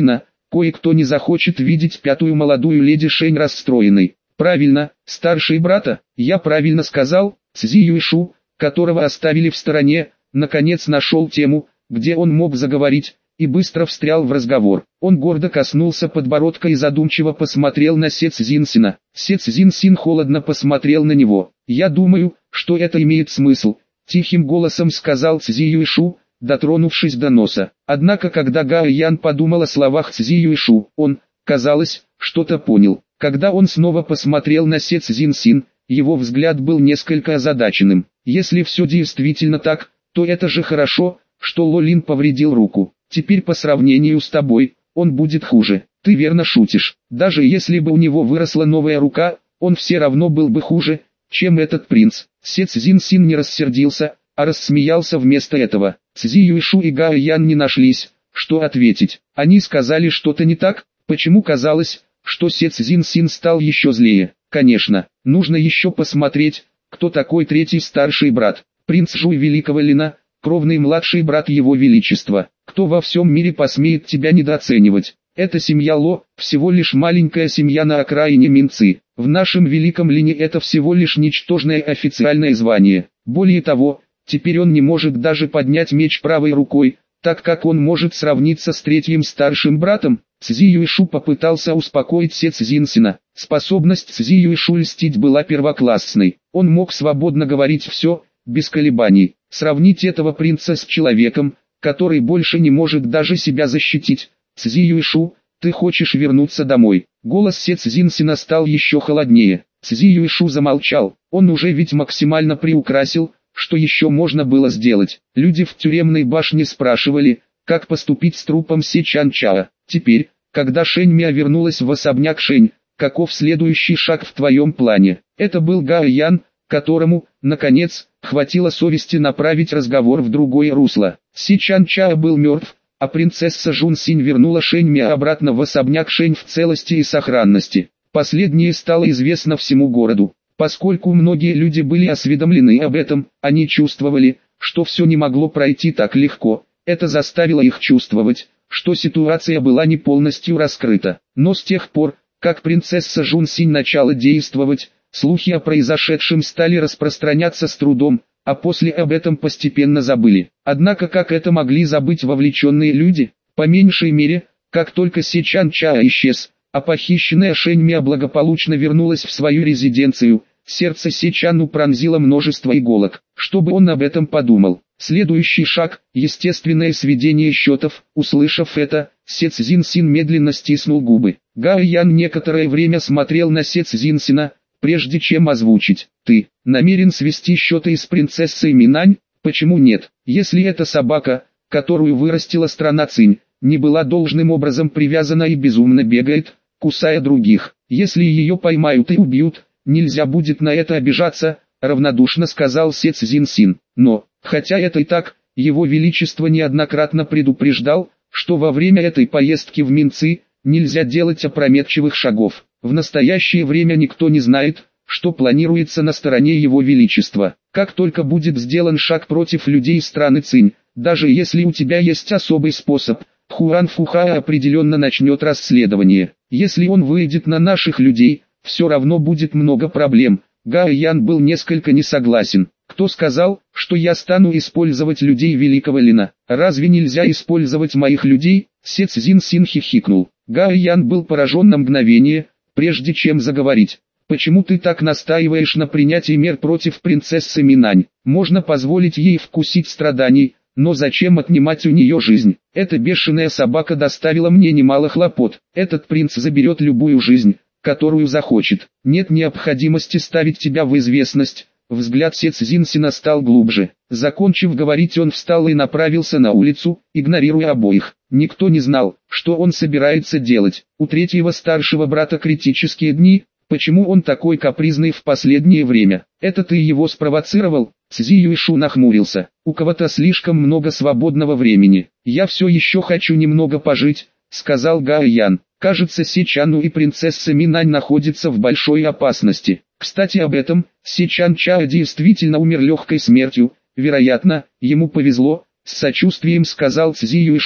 кое-кто не захочет видеть пятую молодую леди Шэнь расстроенной. Правильно, старший брата, я правильно сказал. Цзи Юйшу, которого оставили в стороне, наконец нашел тему, где он мог заговорить, и быстро встрял в разговор. Он гордо коснулся подбородка и задумчиво посмотрел на Се Цзиньсина. Се Цзиньсин холодно посмотрел на него. «Я думаю, что это имеет смысл», — тихим голосом сказал Цзи Юйшу, дотронувшись до носа. Однако когда Гао Ян подумал о словах Цзи Юйшу, он, казалось, что-то понял. Когда он снова посмотрел на Се Цзиньсин, его взгляд был несколько озадаченным. Если все действительно так, то это же хорошо, что Лолин повредил руку. Теперь по сравнению с тобой, он будет хуже. Ты верно шутишь. Даже если бы у него выросла новая рука, он все равно был бы хуже, чем этот принц. Се Цзиньсин не рассердился, а рассмеялся вместо этого. Цзи Юйшу и Гао Ян не нашлись, что ответить. Они сказали что-то не так, почему казалось, что Се Цзиньсин стал еще злее. Конечно, нужно еще посмотреть, кто такой третий старший брат. Принц Жуй Великого Лина, кровный младший брат его величества. Кто во всем мире посмеет тебя недооценивать? Это семья Ло, всего лишь маленькая семья на окраине Минцы. В нашем Великом Лине это всего лишь ничтожное официальное звание. Более того, теперь он не может даже поднять меч правой рукой, так как он может сравниться с третьим старшим братом. Цзи Юйшу попытался успокоить Се Цзиньсина. Способность Цзи Юйшу льстить была первоклассной. Он мог свободно говорить все, без колебаний. Сравнить этого принца с человеком, который больше не может даже себя защитить. Цзи Юйшу, ты хочешь вернуться домой? Голос Се Цзиньсина стал еще холоднее. Цзи Юйшу замолчал. Он уже ведь максимально приукрасил, что еще можно было сделать. Люди в тюремной башне спрашивали, как поступить с трупом Се Чан-Чаа. Теперь, когда Шэнь Миа вернулась в особняк Шэнь, каков следующий шаг в твоем плане? Это был Гао Ян, которому, наконец, хватило совести направить разговор в другое русло. Се Чан-Чаа был мертв, а принцесса Жун Синь вернула Шэнь Миа обратно в особняк Шэнь в целости и сохранности. Последнее стало известно всему городу. Поскольку многие люди были осведомлены об этом, они чувствовали, что все не могло пройти так легко. Это заставило их чувствовать, что ситуация была не полностью раскрыта. Но с тех пор, как принцесса Жун Синь начала действовать, слухи о произошедшем стали распространяться с трудом, а после об этом постепенно забыли. Однако как это могли забыть вовлеченные люди? По меньшей мере, как только Се Чан-Чаа исчез, а похищенная Шэнь Миа благополучно вернулась в свою резиденцию, сердце Се Чану пронзило множество иголок. Чтобы он об этом подумал. Следующий шаг – естественное сведение счетов. Услышав это, Се Цзиньсин медленно стиснул губы. Гао Ян некоторое время смотрел на Се Цзиньсина, прежде чем озвучить. «Ты намерен свести счеты с принцессой Минань? Почему нет? Если эта собака, которую вырастила страна Цинь, не была должным образом привязана и безумно бегает, кусая других, если ее поймают и убьют, нельзя будет на это обижаться», — равнодушно сказал Се Цзиньсин. Но, хотя это и так, его величество неоднократно предупреждал, что во время этой поездки в Минцы нельзя делать опрометчивых шагов. В настоящее время никто не знает, что планируется на стороне его величества. Как только будет сделан шаг против людей страны Цинь, даже если у тебя есть особый способ, Хуан Фухао определенно начнет расследование. Если он выйдет на наших людей, все равно будет много проблем. Гао Ян был несколько не согласен. Кто сказал, что я стану использовать людей Великого Лина? Разве нельзя использовать моих людей? Се Цзиньсин хихикнул. Гао Ян был поражен на мгновение, прежде чем заговорить. Почему ты так настаиваешь на принятии мер против принцессы Минань? Можно позволить ей вкусить страданий, но зачем отнимать у нее жизнь? Эта бешеная собака доставила мне немало хлопот. Этот принц заберет любую жизнь, которую захочет. Нет необходимости ставить тебя в известность. Взгляд Се Цзиньсина стал глубже. Закончив говорить, он встал и направился на улицу, игнорируя обоих. Никто не знал, что он собирается делать. У третьего старшего брата критические дни. Почему он такой капризный в последнее время? Это ты его спровоцировал? Цзи Юйшу нахмурился. У кого-то слишком много свободного времени. Я все еще хочу немного пожить, сказал Гао Ян. Кажется, Се Чану и принцесса Минань находятся в большой опасности. Кстати, об этом, Се Чан-Чаа действительно умер легкой смертью. Вероятно, ему повезло, с сочувствием сказал Цзи Юйшу.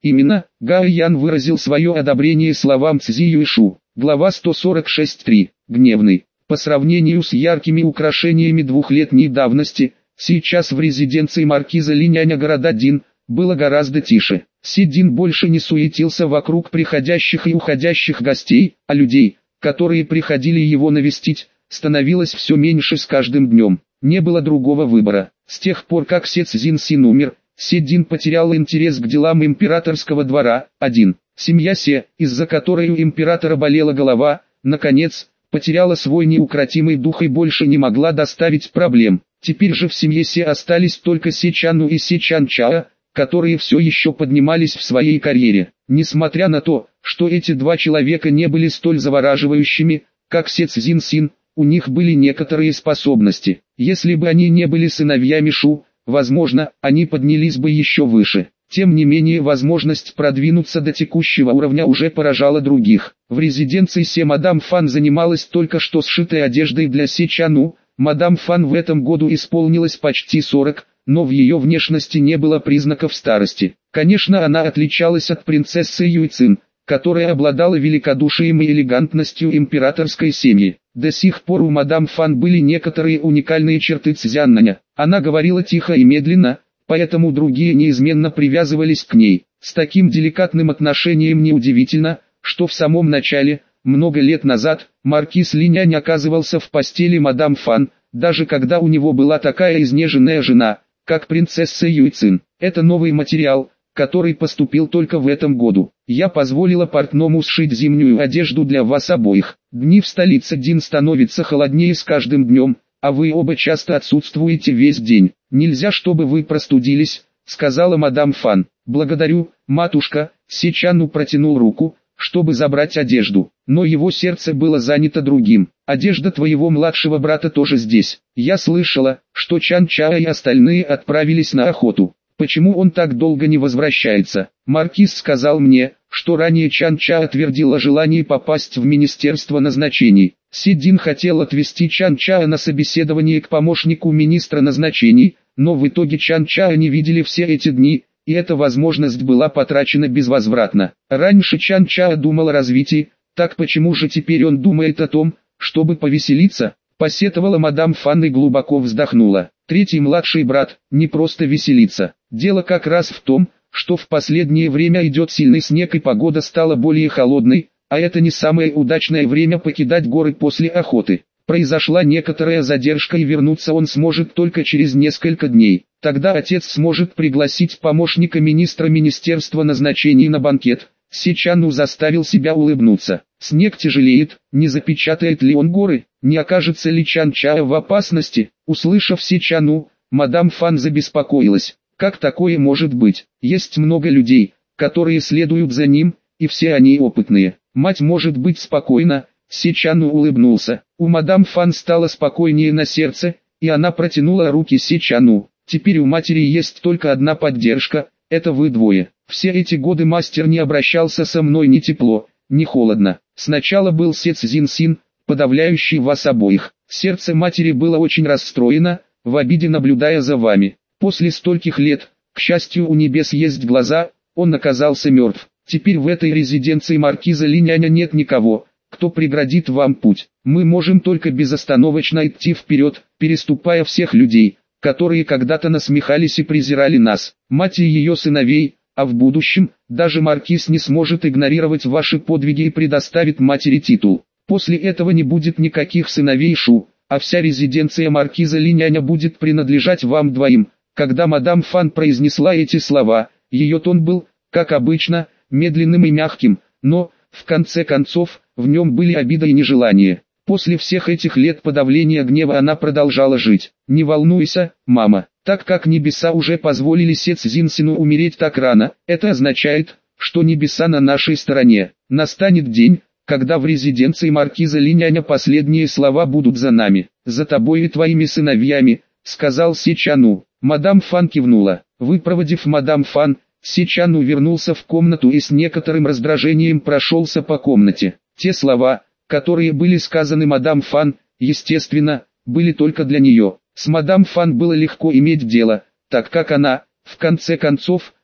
Именно, Гао Ян выразил свое одобрение словам Цзи Юйшу. Глава сто сорок шесть точка три. Гневный. По сравнению с яркими украшениями двухлетней давности, сейчас в резиденции маркиза Линяня города Дин было гораздо тише. Си Дин больше не суетился вокруг приходящих и уходящих гостей, а людей, которые приходили его навестить, становилось все меньше с каждым днем. Не было другого выбора. С тех пор как Се Цзиньсин умер, Се Дин потерял интерес к делам императорского двора. один. Семья Се, из-за которой у императора болела голова, наконец, потеряла свой неукротимый дух и больше не могла доставить проблем. Теперь же в семье Се остались только Се Чану и Се Чан Чаа, которые все еще поднимались в своей карьере. Несмотря на то, что эти два человека не были столь завораживающими, как Се Цзиньсин, у них были некоторые способности. Если бы они не были сыновьями Шу, возможно, они поднялись бы еще выше. Тем не менее, возможность продвинуться до текущего уровня уже поражала других. В резиденции Се мадам Фан занималась только что сшитой одеждой для Се Чану. Мадам Фан в этом году исполнилось почти сорок, но в ее внешности не было признаков старости. Конечно, она отличалась от принцессы Юйцин, которая обладала великодушием и элегантностью императорской семьи. До сих пор у мадам Фан были некоторые уникальные черты Цзяннаня. Она говорила тихо и медленно, поэтому другие неизменно привязывались к ней. С таким деликатным отношением неудивительно, что в самом начале, много лет назад, маркиз Линянь оказывался в постели мадам Фан, даже когда у него была такая изнеженная жена, как принцесса Юйцин. Это новый материал, который поступил только в этом году. Я позволила портному сшить зимнюю одежду для вас обоих. Дни в столице Дин становятся холоднее с каждым днем, а вы оба часто отсутствуете весь день. Нельзя, чтобы вы простудились, сказала мадам Фан. Благодарю, матушка. Се Чану протянул руку, чтобы забрать одежду, но его сердце было занято другим. Одежда твоего младшего брата тоже здесь. Я слышала, что Чан Чаа и остальные отправились на охоту. Почему он так долго не возвращается? Маркиз сказал мне, что ранее Чан Чаа твердил о желании попасть в Министерство назначений. Се Дин хотел отвезти Чан Чаа на собеседование к помощнику министра назначений, но в итоге Чан Чаа не видели все эти дни, и эта возможность была потрачена безвозвратно. Раньше Чан Чаа думал о развитии, так почему же теперь он думает о том, чтобы повеселиться? Посетовала мадам Фан и глубоко вздохнула. Третий младший брат не просто веселится. Дело как раз в том, что в последнее время идет сильный снег и погода стала более холодной, а это не самое удачное время покидать горы после охоты. Произошла некоторая задержка и вернуться он сможет только через несколько дней. Тогда отец сможет пригласить помощника министра Министерства назначений на банкет. Се Чану заставил себя улыбнуться. Снег тяжелеет, не запечатает ли он горы, не окажется ли Чан Чаа в опасности? Услышав Се Чану, мадам Фан забеспокоилась. Как такое может быть? Есть много людей, которые следуют за ним, и все они опытные. Мать может быть спокойна. Се Чану улыбнулся. У мадам Фан стало спокойнее на сердце, и она протянула руки Се Чану. Теперь у матери есть только одна поддержка, это вы двое. Все эти годы мастер не обращался со мной ни тепло, ни холодно. Сначала был Се Цзиньсин, подавляющий вас обоих. Сердце матери было очень расстроено, в обиде наблюдая за вами. После стольких лет, к счастью, у небес есть глаза, он оказался мертв. Теперь в этой резиденции маркиза Линяня нет никого, кто преградит вам путь. Мы можем только безостановочно идти вперед, переступая всех людей, которые когда-то насмехались и презирали нас, мать и ее сыновей, а в будущем, даже маркиз не сможет игнорировать ваши подвиги и предоставит матери титул. После этого не будет никаких сыновей Шу, а вся резиденция маркиза Линяня будет принадлежать вам двоим. Когда мадам Фан произнесла эти слова, ее тон был, как обычно, медленным и мягким, но, в конце концов, в нем были обида и нежелание. После всех этих лет подавления гнева она продолжала жить. Не волнуйся, мама, так как небеса уже позволили Се Цзиньсину умереть так рано, это означает, что небеса на нашей стороне. Настанет день, когда в резиденции маркиза Линяня последние слова будут за нами, за тобой и твоими сыновьями, сказал Се Чану. Мадам Фан кивнула. Выпроводив мадам Фан, Се Чану вернулся в комнату и с некоторым раздражением прошелся по комнате. Те слова, которые были сказаны мадам Фан, естественно, были только для нее. С мадам Фан было легко иметь дело, так как она, в конце концов,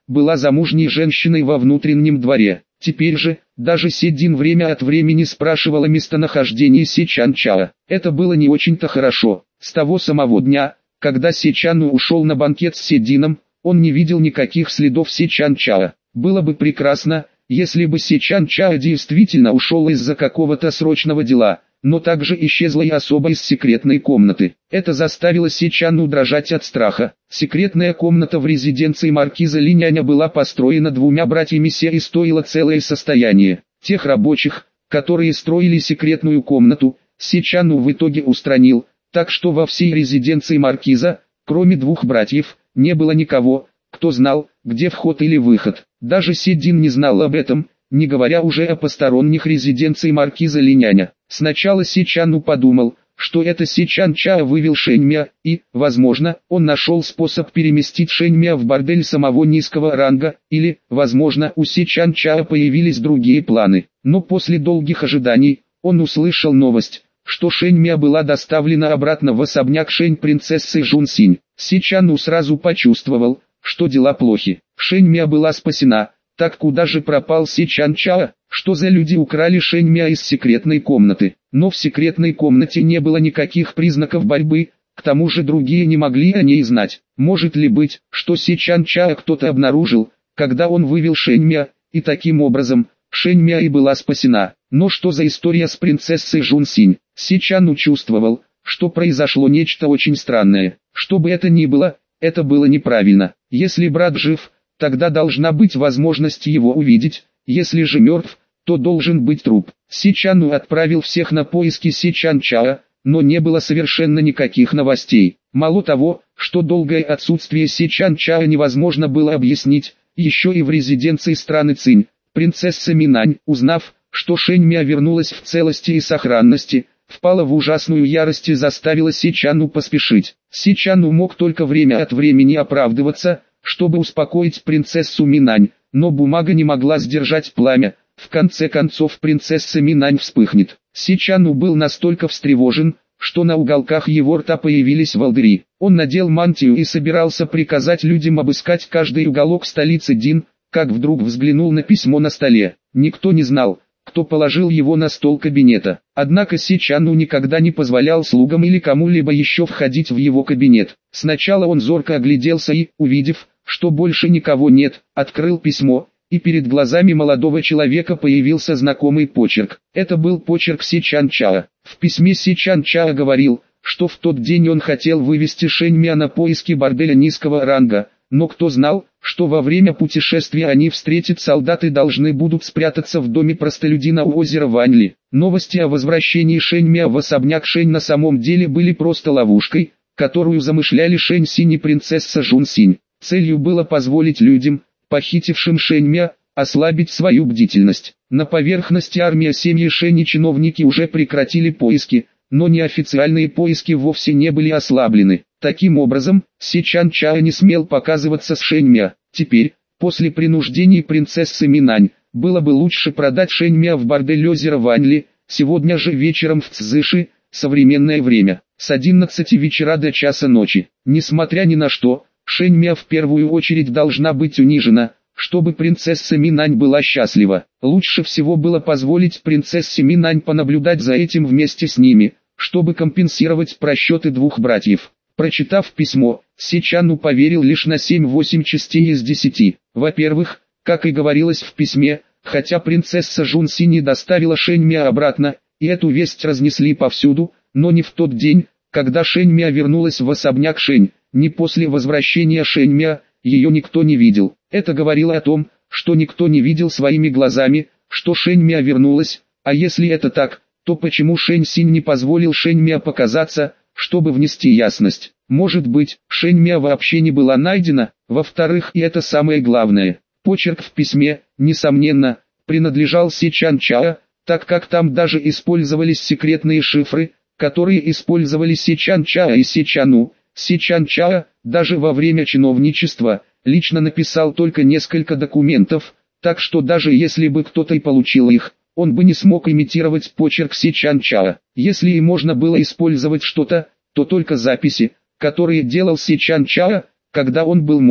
была замужней женщиной во внутреннем дворе. Теперь же, даже Седин время от времени спрашивала местонахождение Сечан-Чао. Это было не очень-то хорошо. С того самого дня, когда Сечану ушел на банкет с Седином, он не видел никаких следов Сечан-Чао. Было бы прекрасно, если бы Сечан-Чао действительно ушел из-за какого-то срочного дела, но также исчезла и особа из секретной комнаты. Это заставило Сечану дрожать от страха. Секретная комната в резиденции маркиза Линяня была построена двумя братьями Се и стоила целое состояние. Тех рабочих, которые строили секретную комнату, Сечану в итоге устранил, так что во всей резиденции маркиза, кроме двух братьев, не было никого, кто знал, где вход или выход. Даже Седин не знал об этом, не говоря уже о посторонних резиденции маркиза Линяня. Сначала Сечану подумал, что это Сечан-Чао вывел Шэньмя, и, возможно, он нашел способ переместить Шэньмя в бордель самого низкого ранга, или, возможно, у Сечан-Чао появились другие планы. Но после долгих ожиданий, он услышал новость, что Шэньмя была доставлена обратно в особняк Шэнь-принцессы Жунсинь. Сечану сразу почувствовал, что дела плохи. Шэньмя была спасена. Так куда же пропал Сечан-Чао? Что за люди украли Шэньмя из секретной комнаты? Но в секретной комнате не было никаких признаков борьбы, к тому же другие не могли о ней знать. Может ли быть, что Сечан-Чао кто-то обнаружил, когда он вывел Шэньмя, и таким образом, Шэньмя и была спасена? Но что за история с принцессой Жунсинь? Сечану чувствовал, что произошло нечто очень странное. Что бы это ни было, это было неправильно. Если брат жив, тогда должна быть возможность его увидеть, если же мертв, то должен быть труп. Сечану отправил всех на поиски Сечан-Чао, но не было совершенно никаких новостей. Мало того, что долгое отсутствие Сечан-Чао невозможно было объяснить, еще и в резиденции страны Цинь, принцесса Минань, узнав, что Шэньмя вернулась в целости и сохранности, впала в ужасную ярость и заставила Сечану поспешить. Сечану мог только время от времени оправдываться, чтобы успокоить принцессу Минань, но бумага не могла сдержать пламя. В конце концов принцесса Минань вспыхнет. Сечану был настолько встревожен, что на уголках его рта появились волдыри. Он надел мантию и собирался приказать людям обыскать каждый уголок столицы Дин, как вдруг взглянул на письмо на столе. Никто не знал, кто положил его на стол кабинета. Однако Сечану никогда не позволял слугам или кому-либо еще входить в его кабинет. Сначала он зорко огляделся и, увидев, что больше никого нет, открыл письмо, и перед глазами молодого человека появился знакомый почерк. Это был почерк Сечан-Чао. В письме Сечан-Чао говорил, что в тот день он хотел вывести Шэньмя на поиски борделя низкого ранга, но кто знал, что во время путешествия они встретят солдат и должны будут спрятаться в доме простолюдина у озера Ваньли. Новости о возвращении Шэньмя в особняк Шэнь на самом деле были просто ловушкой, которую замышляли Шэнь Синь и принцесса Жунсинь. Целью было позволить людям, похитившим Шэньмя, ослабить свою бдительность. На поверхности армия семьи Шэнь и чиновники уже прекратили поиски, но неофициальные поиски вовсе не были ослаблены. Таким образом, Сечан-Чао не смел показываться с Шэньмя. Теперь, после принуждений принцессы Минань, было бы лучше продать Шэньмя в бордель озера Ваньли, сегодня же вечером в Цзыши, современное время, с одиннадцати вечера до часа ночи. Несмотря ни на что, Шэньмя в первую очередь должна быть унижена, чтобы принцесса Минань была счастлива. Лучше всего было позволить принцессе Минань понаблюдать за этим вместе с ними, чтобы компенсировать просчеты двух братьев. Прочитав письмо, Сечану поверил лишь на семь-восемь частей из десяти. Во-первых, как и говорилось в письме, хотя принцесса Жунси не доставила Шэньмя обратно, и эту весть разнесли повсюду, но не в тот день, когда Шэньмя вернулась в особняк Шэнь, не после возвращения Шэньмя, ее никто не видел. Это говорило о том, что никто не видел своими глазами, что Шэньмя вернулась, а если это так, то почему Шэнь Синь не позволил Шэньмя показаться, чтобы внести ясность? Может быть, Шэньмя вообще не была найдена? Во-вторых, и это самое главное, почерк в письме, несомненно, принадлежал Сечан-Чао, так как там даже использовались секретные шифры, которые использовали Сечан-Чао и Сечану. Сечан-Чао, даже во время чиновничества, лично написал только несколько документов, так что даже если бы кто-то и получил их, он бы не смог имитировать почерк Сечан-Чао. Если и можно было использовать что-то, то только записи, которые делал Сечан-Чао, когда он был молод.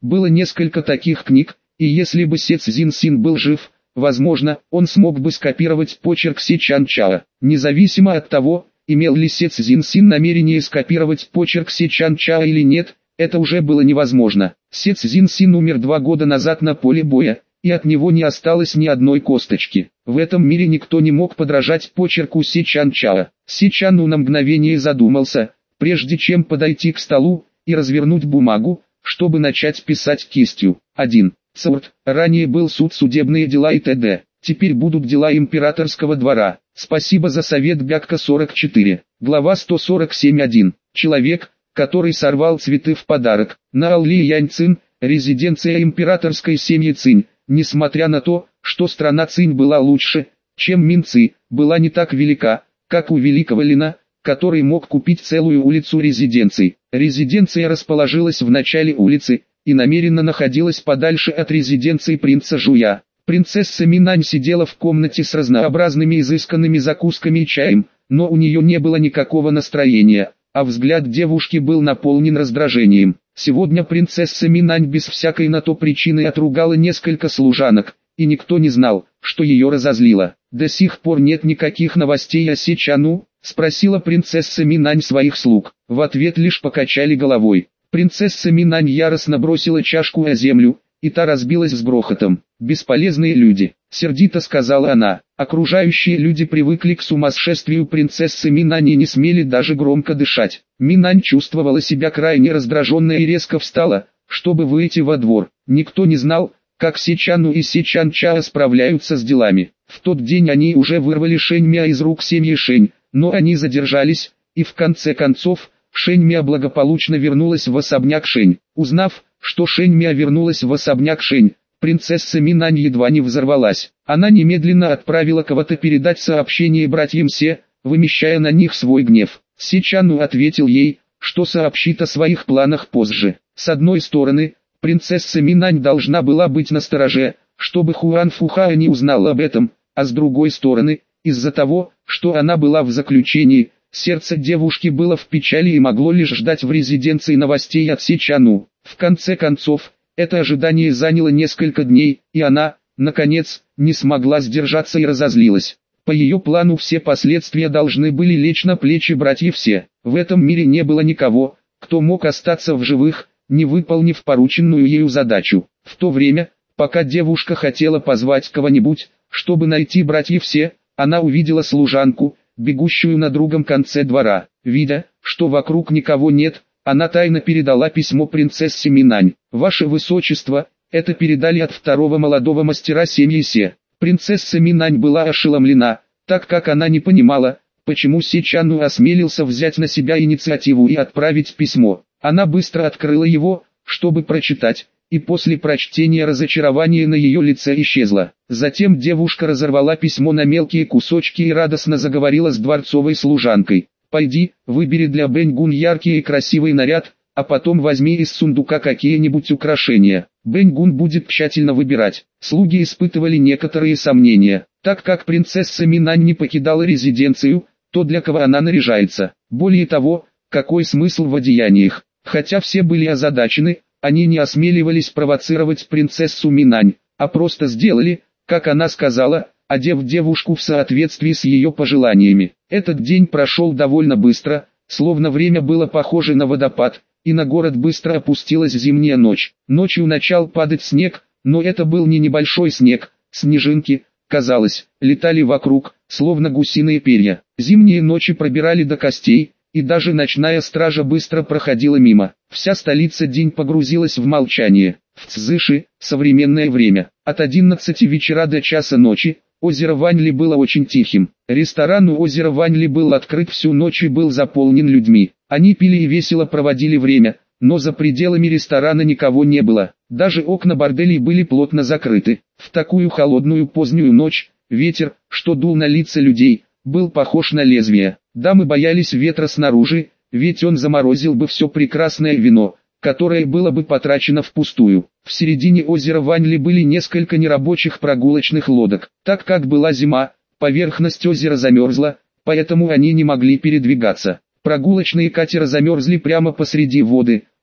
Было несколько таких книг, и если бы Се Цзиньсин был жив, возможно, он смог бы скопировать почерк Се Чан-Чао. Независимо от того, имел ли Се Цзиньсин намерение скопировать почерк Се Чан-Чао или нет, это уже было невозможно. Се Цзиньсин умер два года назад на поле боя, и от него не осталось ни одной косточки. В этом мире никто не мог подражать почерку Се Чан-Чао. Се Чану на мгновение задумался, прежде чем подойти к столу и развернуть бумагу, чтобы начать писать кистью. один. Цорт. Ранее был суд, судебные дела и т.д. Теперь будут дела императорского двора. Спасибо за совет. Бягка сорок четыре. Глава сто сорок семь. один. Человек, который сорвал цветы в подарок. Наал Ли Янь-Цин, резиденция императорской семьи Цинь. Несмотря на то, что страна Цинь была лучше, чем Минци, была не так велика, как у великого Лина, который мог купить целую улицу резиденций. Резиденция расположилась в начале улицы и намеренно находилась подальше от резиденции принца Жуя. Принцесса Минань сидела в комнате с разнообразными изысканными закусками и чаем, но у нее не было никакого настроения, а взгляд девушки был наполнен раздражением. Сегодня принцесса Минань без всякой на то причины отругала несколько служанок, и никто не знал, что ее разозлило. «До сих пор нет никаких новостей о Се Чану?» — спросила принцесса Минань своих слуг. В ответ лишь покачали головой. Принцесса Минань яростно бросила чашку о землю, и та разбилась с грохотом. «Бесполезные люди», — сердито сказала она. Окружающие люди привыкли к сумасшествию принцессы Минань и не смели даже громко дышать. Минань чувствовала себя крайне раздраженной и резко встала, чтобы выйти во двор. Никто не знал, как Се Чану и Се Чан-Чао справляются с делами. В тот день они уже вырвали Шэнь Мя из рук семьи Шэнь, но они задержались, и в конце концов, Шэнь Мя благополучно вернулась в особняк Шэнь. Узнав, что Шэнь Мя вернулась в особняк Шэнь, принцесса Минань едва не взорвалась. Она немедленно отправила кого-то передать сообщение братьям Се, вымещая на них свой гнев. Се Чану ответил ей, что сообщит о своих планах позже. С одной стороны, принцесса Минань должна была быть настороже, чтобы Хуан Фухао не узнал об этом, а с другой стороны, из-за того, что она была в заключении, сердце девушки было в печали и могло лишь ждать в резиденции новостей от Се Чану. В конце концов, это ожидание заняло несколько дней, и она, наконец, не смогла сдержаться и разозлилась. По ее плану все последствия должны были лечь на плечи братьев Се. В этом мире не было никого, кто мог остаться в живых, не выполнив порученную ею задачу. В то время, пока девушка хотела позвать кого-нибудь, чтобы найти братьев Се, она увидела служанку, бегущую на другом конце двора. Видя, что вокруг никого нет, она тайно передала письмо принцессе Минань. «Ваше Высочество, это передали от второго молодого мастера семьи Се». Принцесса Минань была ошеломлена, так как она не понимала, почему Се Чану осмелился взять на себя инициативу и отправить письмо. Она быстро открыла его, чтобы прочитать, и после прочтения разочарование на ее лице исчезло. Затем девушка разорвала письмо на мелкие кусочки и радостно заговорила с дворцовой служанкой. «Пойди, выбери для Бэнь-Гун яркий и красивый наряд, а потом возьми из сундука какие-нибудь украшения». Бэнь-Гун будет тщательно выбирать. Слуги испытывали некоторые сомнения, так как принцесса Минань не покидала резиденцию, то для кого она наряжается. Более того, какой смысл в одеяниях? Хотя все были озадачены, они не осмеливались провоцировать принцессу Минань, а просто сделали, как она сказала, одев девушку в соответствии с ее пожеланиями. Этот день прошел довольно быстро, словно время было похоже на водопад, и на город быстро опустилась зимняя ночь. Ночью начал падать снег, но это был не небольшой снег, снежинки, казалось, летали вокруг, словно гусиные перья. Зимние ночи пробирали до костей, и даже ночная стража быстро проходила мимо. Вся столица день погрузилась в молчание. В Цзыши, современное время, от одиннадцати вечера до часа ночи, озеро Ваньли было очень тихим. Ресторан у озера Ваньли был открыт всю ночь и был заполнен людьми. Они пили и весело проводили время, но за пределами ресторана никого не было. Даже окна борделей были плотно закрыты. В такую холодную позднюю ночь, ветер, что дул на лица людей, был похож на лезвие. Дамы боялись ветра снаружи, ведь он заморозил бы все прекрасное вино, которое было бы потрачено впустую. В середине озера Ваньли были несколько нерабочих прогулочных лодок. Так как была зима, поверхность озера замерзла, поэтому они не могли передвигаться. Прогулочные катера замерзли прямо посреди воды,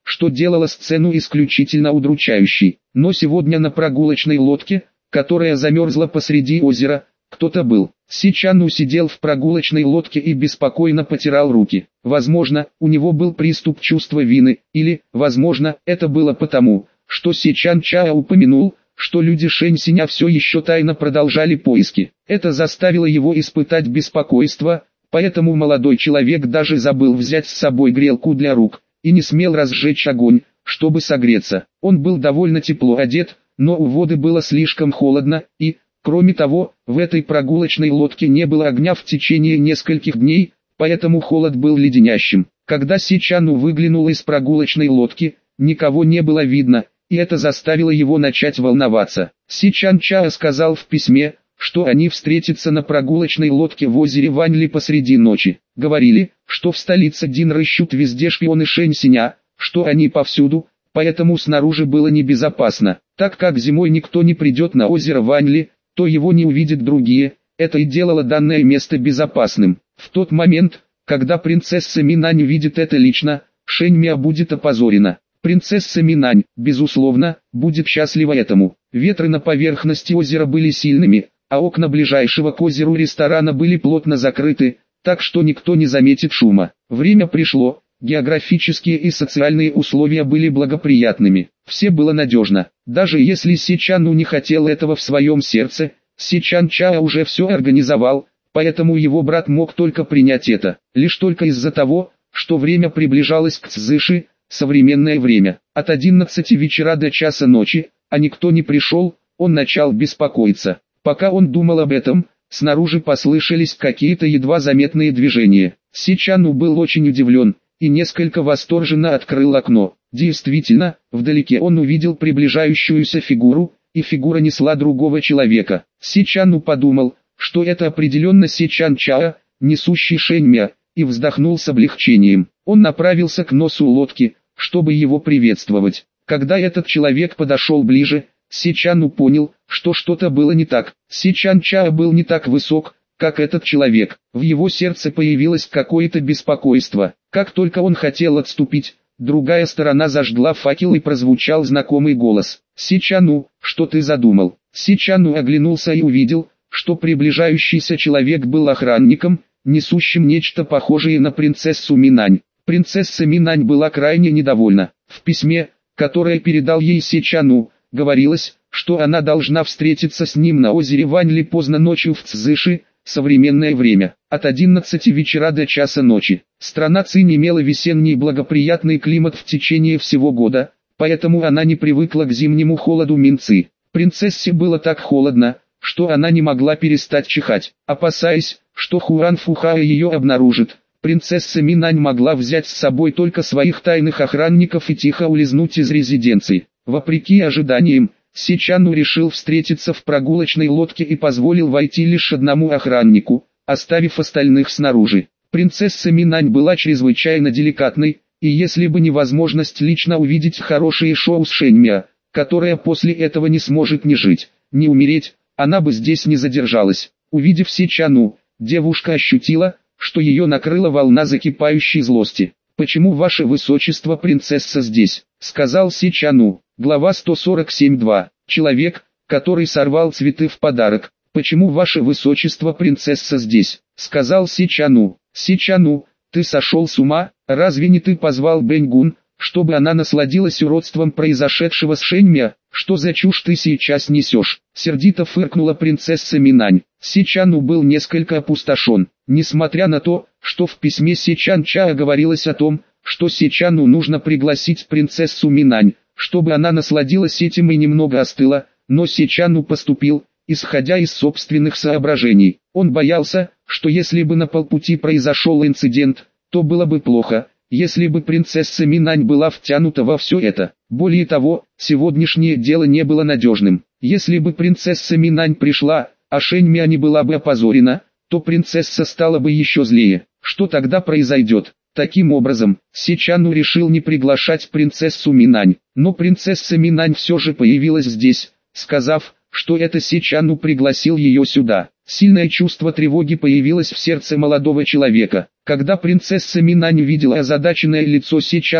что делало сцену исключительно удручающей. Но сегодня на прогулочной лодке, которая замерзла посреди озера, кто-то был. Сичану сидел в прогулочной лодке и беспокойно потирал руки. Возможно, у него был приступ чувства вины, или, возможно, это было потому, что Сичан Чао упомянул, что люди Шэньсиня все еще тайно продолжали поиски. Это заставило его испытать беспокойство, поэтому молодой человек даже забыл взять с собой грелку для рук, и не смел разжечь огонь, чтобы согреться. Он был довольно тепло одет, но у воды было слишком холодно, и, кроме того, в этой прогулочной лодке не было огня в течение нескольких дней, поэтому холод был леденящим. Когда Сичану выглянул из прогулочной лодки, никого не было видно, и это заставило его начать волноваться. Сичан Чао сказал в письме, что они встретятся на прогулочной лодке в озере Ваньли посреди ночи. Говорили, что в столице Дин рыщут везде шпионы Шэньсиня, что они повсюду, поэтому снаружи было небезопасно. Так как зимой никто не придет на озеро Ваньли, то его не увидят другие, это и делало данное место безопасным. В тот момент, когда принцесса Минань видит это лично, Шэньмя будет опозорена. Принцесса Минань, безусловно, будет счастлива этому. Ветры на поверхности озера были сильными, а окна ближайшего к озеру ресторана были плотно закрыты, так что никто не заметит шума. Время пришло, географические и социальные условия были благоприятными. Все было надежно. Даже если Сичану не хотел этого в своем сердце, Сичан Чао уже все организовал, поэтому его брат мог только принять это. Лишь только из-за того, что время приближалось к Цзыши, современное время. От одиннадцати вечера до часа ночи, а никто не пришел, он начал беспокоиться. Пока он думал об этом, снаружи послышались какие-то едва заметные движения. Сичану был очень удивлен, и несколько восторженно открыл окно. Действительно, вдалеке он увидел приближающуюся фигуру, и фигура несла другого человека. Сичану подумал, что это определенно Сичан Чао, несущий Шэньмя, и вздохнул с облегчением. Он направился к носу лодки, чтобы его приветствовать. Когда этот человек подошел ближе, Сичану понял, что что-то было не так. Сичан Чао был не так высок, как этот человек. В его сердце появилось какое-то беспокойство. Как только он хотел отступить, другая сторона зажгла факел и прозвучал знакомый голос. «Сичану, что ты задумал?» Сичану оглянулся и увидел, что приближающийся человек был охранником, несущим нечто похожее на принцессу Минань. Принцесса Минань была крайне недовольна. В письме, которое передал ей Сичану, говорилось, что она должна встретиться с ним на озере Ваньли поздно ночью в Цзыши, современное время, от одиннадцати вечера до часа ночи. Страна Цинь имела весенний благоприятный климат в течение всего года, поэтому она не привыкла к зимнему холоду Минцы. Принцессе было так холодно, что она не могла перестать чихать. Опасаясь, что Хуан Фухао ее обнаружит, принцесса Минань могла взять с собой только своих тайных охранников и тихо улизнуть из резиденции. Вопреки ожиданиям, Сичану решил встретиться в прогулочной лодке и позволил войти лишь одному охраннику, оставив остальных снаружи. Принцесса Минань была чрезвычайно деликатной, и если бы не возможность лично увидеть хорошее шоу с Шэньмя, которая после этого не сможет ни жить, ни умереть, она бы здесь не задержалась. Увидев Сичану, девушка ощутила, что ее накрыла волна закипающей злости. «Почему ваше высочество принцесса здесь?» — сказал Сичану. Глава сто сорок семь два. Человек, который сорвал цветы в подарок. «Почему ваше высочество принцесса здесь?» — сказал Сичану. «Сичану, ты сошел с ума? Разве не ты позвал Бэньгун, чтобы она насладилась уродством произошедшего с Шэньмя? Что за чушь ты сейчас несешь?» Сердито фыркнула принцесса Минань. Сичану был несколько опустошен. Несмотря на то, что в письме Сичан Чао говорилось о том, что Сичану нужно пригласить принцессу Минань, чтобы она насладилась этим и немного остыла, но Сичану поступил, исходя из собственных соображений. Он боялся, что если бы на полпути произошел инцидент, то было бы плохо, если бы принцесса Минань была втянута во все это. Более того, сегодняшнее дело не было надежным. Если бы принцесса Минань пришла, а Шэньмя не была бы опозорена, то принцесса стала бы еще злее. Что тогда произойдет? Таким образом, Сичану решил не приглашать принцессу Минань. Но принцесса Минань все же появилась здесь, сказав, что это Сичану пригласил ее сюда. Сильное чувство тревоги появилось в сердце молодого человека. Когда принцесса Минань увидела озадаченное лицо Сичану,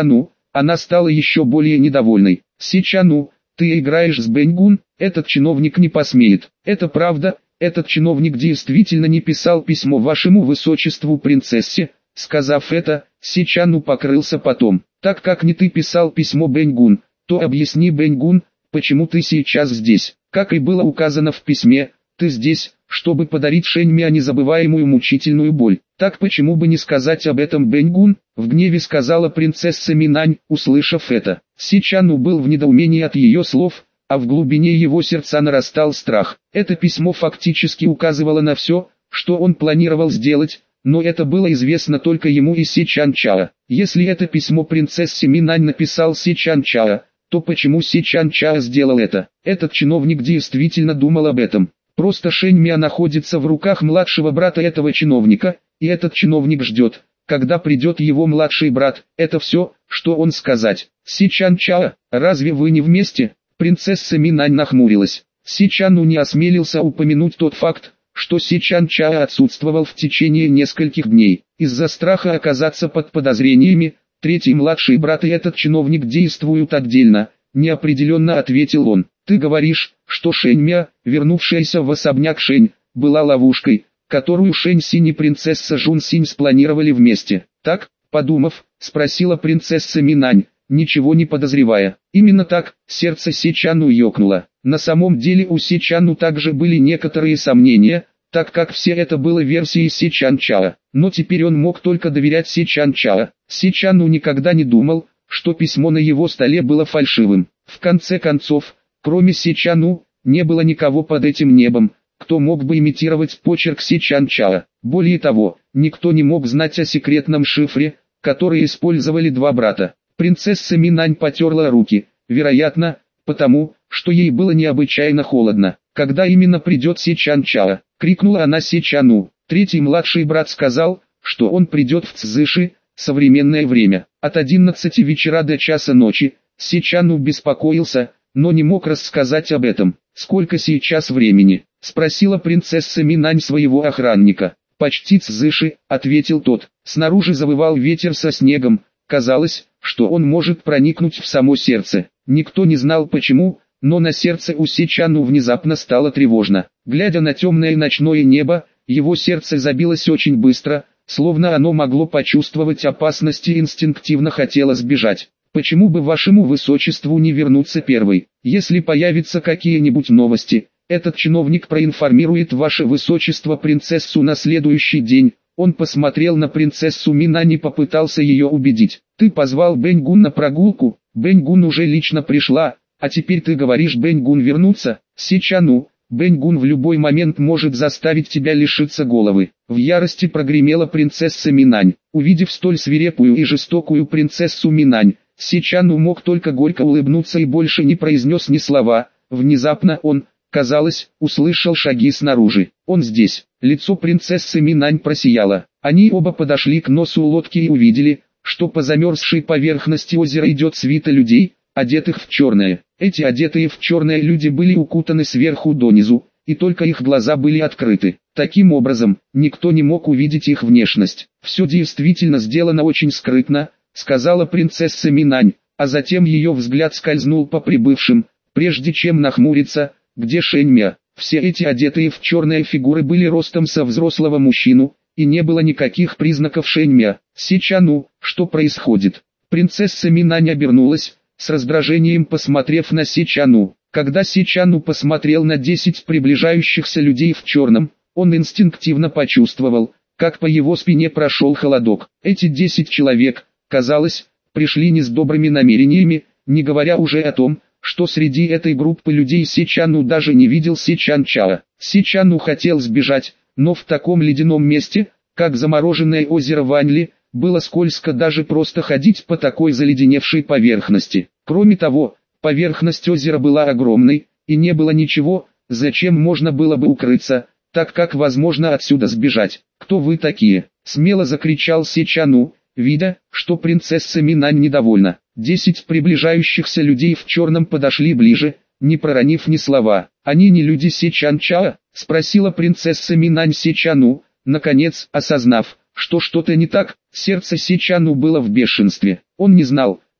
она стала еще более недовольной. Сичану, ты играешь с Бэньгун, этот чиновник не посмеет. Это правда, этот чиновник действительно не писал письмо вашему высочеству принцессе. Сказав это, Сичану покрылся потом. Так как не ты писал письмо Бэньгун, то объясни Бэньгун, почему ты сейчас здесь. Как и было указано в письме, ты здесь, чтобы подарить Шэньмя незабываемую мучительную боль. Так почему бы не сказать об этом Бэньгун? В гневе сказала принцесса Минань, услышав это. Сичану был в недоумении от ее слов, а в глубине его сердца нарастал страх. Это письмо фактически указывало на все, что он планировал сделать, но это было известно только ему и Сичан Чао. Если это письмо принцессе Минань написал Сичан Чао, то почему Сичан Чао сделал это? Этот чиновник действительно думал об этом. Просто Шэньмя находится в руках младшего брата этого чиновника, и этот чиновник ждет, когда придет его младший брат. Это все, что он сказать. Сичан Чао, разве вы не вместе? Принцесса Минань нахмурилась. Сичану не осмелился упомянуть тот факт, что Сичан Чао отсутствовал в течение нескольких дней. Из-за страха оказаться под подозрениями, третий младший брат и этот чиновник действуют отдельно, неопределенно ответил он. Ты говоришь, что Шэньмя, вернувшаяся в особняк Шэнь, была ловушкой, которую Шэнь Синь и принцесса Жун Синь спланировали вместе. Так, подумав, спросила принцесса Минань, ничего не подозревая. Именно так, сердце Сичану ёкнуло. На самом деле у Сичану также были некоторые сомнения, так как все это было версией Сичан Чао. Но теперь он мог только доверять Сичан Чао. Сичану никогда не думал, что письмо на его столе было фальшивым. В конце концов, кроме Сичану, не было никого под этим небом, кто мог бы имитировать почерк Сичан Чао. Более того, никто не мог знать о секретном шифре, который использовали два брата. Принцесса Минань потерла руки, вероятно, потому, что ей было необычайно холодно. «Когда именно придет Сичан Чао?» — крикнула она Сичану. Третий младший брат сказал, что он придет в Цзыши, современное время, от одиннадцати вечера до часа ночи. Сичану беспокоился, но не мог рассказать об этом. «Сколько сейчас времени?» — спросила принцесса Минань своего охранника. «Почти Цзыши», — ответил тот. Снаружи завывал ветер со снегом. Казалось, что он может проникнуть в само сердце. Никто не знал почему, но на сердце у Сичану внезапно стало тревожно. Глядя на темное ночное небо, его сердце забилось очень быстро, словно оно могло почувствовать опасность и инстинктивно хотело сбежать. «Почему бы вашему высочеству не вернуться первой? Если появятся какие-нибудь новости, этот чиновник проинформирует ваше высочество принцессу на следующий день». Он посмотрел на принцессу Минань и попытался ее убедить. «Ты позвал Бэньгун на прогулку, Бэньгун уже лично пришла, а теперь ты говоришь Бэньгун вернуться?» «Сичану, Бэньгун в любой момент может заставить тебя лишиться головы». В ярости прогремела принцесса Минань. Увидев столь свирепую и жестокую принцессу Минань, Сичану мог только горько улыбнуться и больше не произнес ни слова. Внезапно он, казалось, услышал шаги снаружи. «Он здесь». Лицо принцессы Минань просияло. Они оба подошли к носу лодки и увидели, что по замерзшей поверхности озера идет свита людей, одетых в черное. Эти одетые в черное люди были укутаны сверху донизу, и только их глаза были открыты. Таким образом, никто не мог увидеть их внешность. «Все действительно сделано очень скрытно», — сказала принцесса Минань, а затем ее взгляд скользнул по прибывшим, прежде чем нахмуриться. «Где Шэньмя?» Все эти одетые в черные фигуры были ростом со взрослого мужчину, и не было никаких признаков Шэньмя. «Сичану, что происходит?» Принцесса Минань обернулась, с раздражением посмотрев на Сичану. Когда Сичану посмотрел на десять приближающихся людей в черном, он инстинктивно почувствовал, как по его спине прошел холодок. Эти десять человек, казалось, пришли не с добрыми намерениями, не говоря уже о том, что среди этой группы людей Сичану даже не видел Сичан Чао. Сичану хотел сбежать, но в таком ледяном месте, как замороженное озеро Ваньли, было скользко даже просто ходить по такой заледеневшей поверхности. Кроме того, поверхность озера была огромной, и не было ничего, зачем можно было бы укрыться, так как возможно отсюда сбежать. «Кто вы такие?» — смело закричал Сичану, видя, что принцесса Минань недовольна. Десять приближающихся людей в черном подошли ближе, не проронив ни слова. «Они не люди Сичан Чао?» — спросила принцесса Минань Сичану, наконец, осознав, что что-то не так. Сердце Сичану было в бешенстве. Он не знал,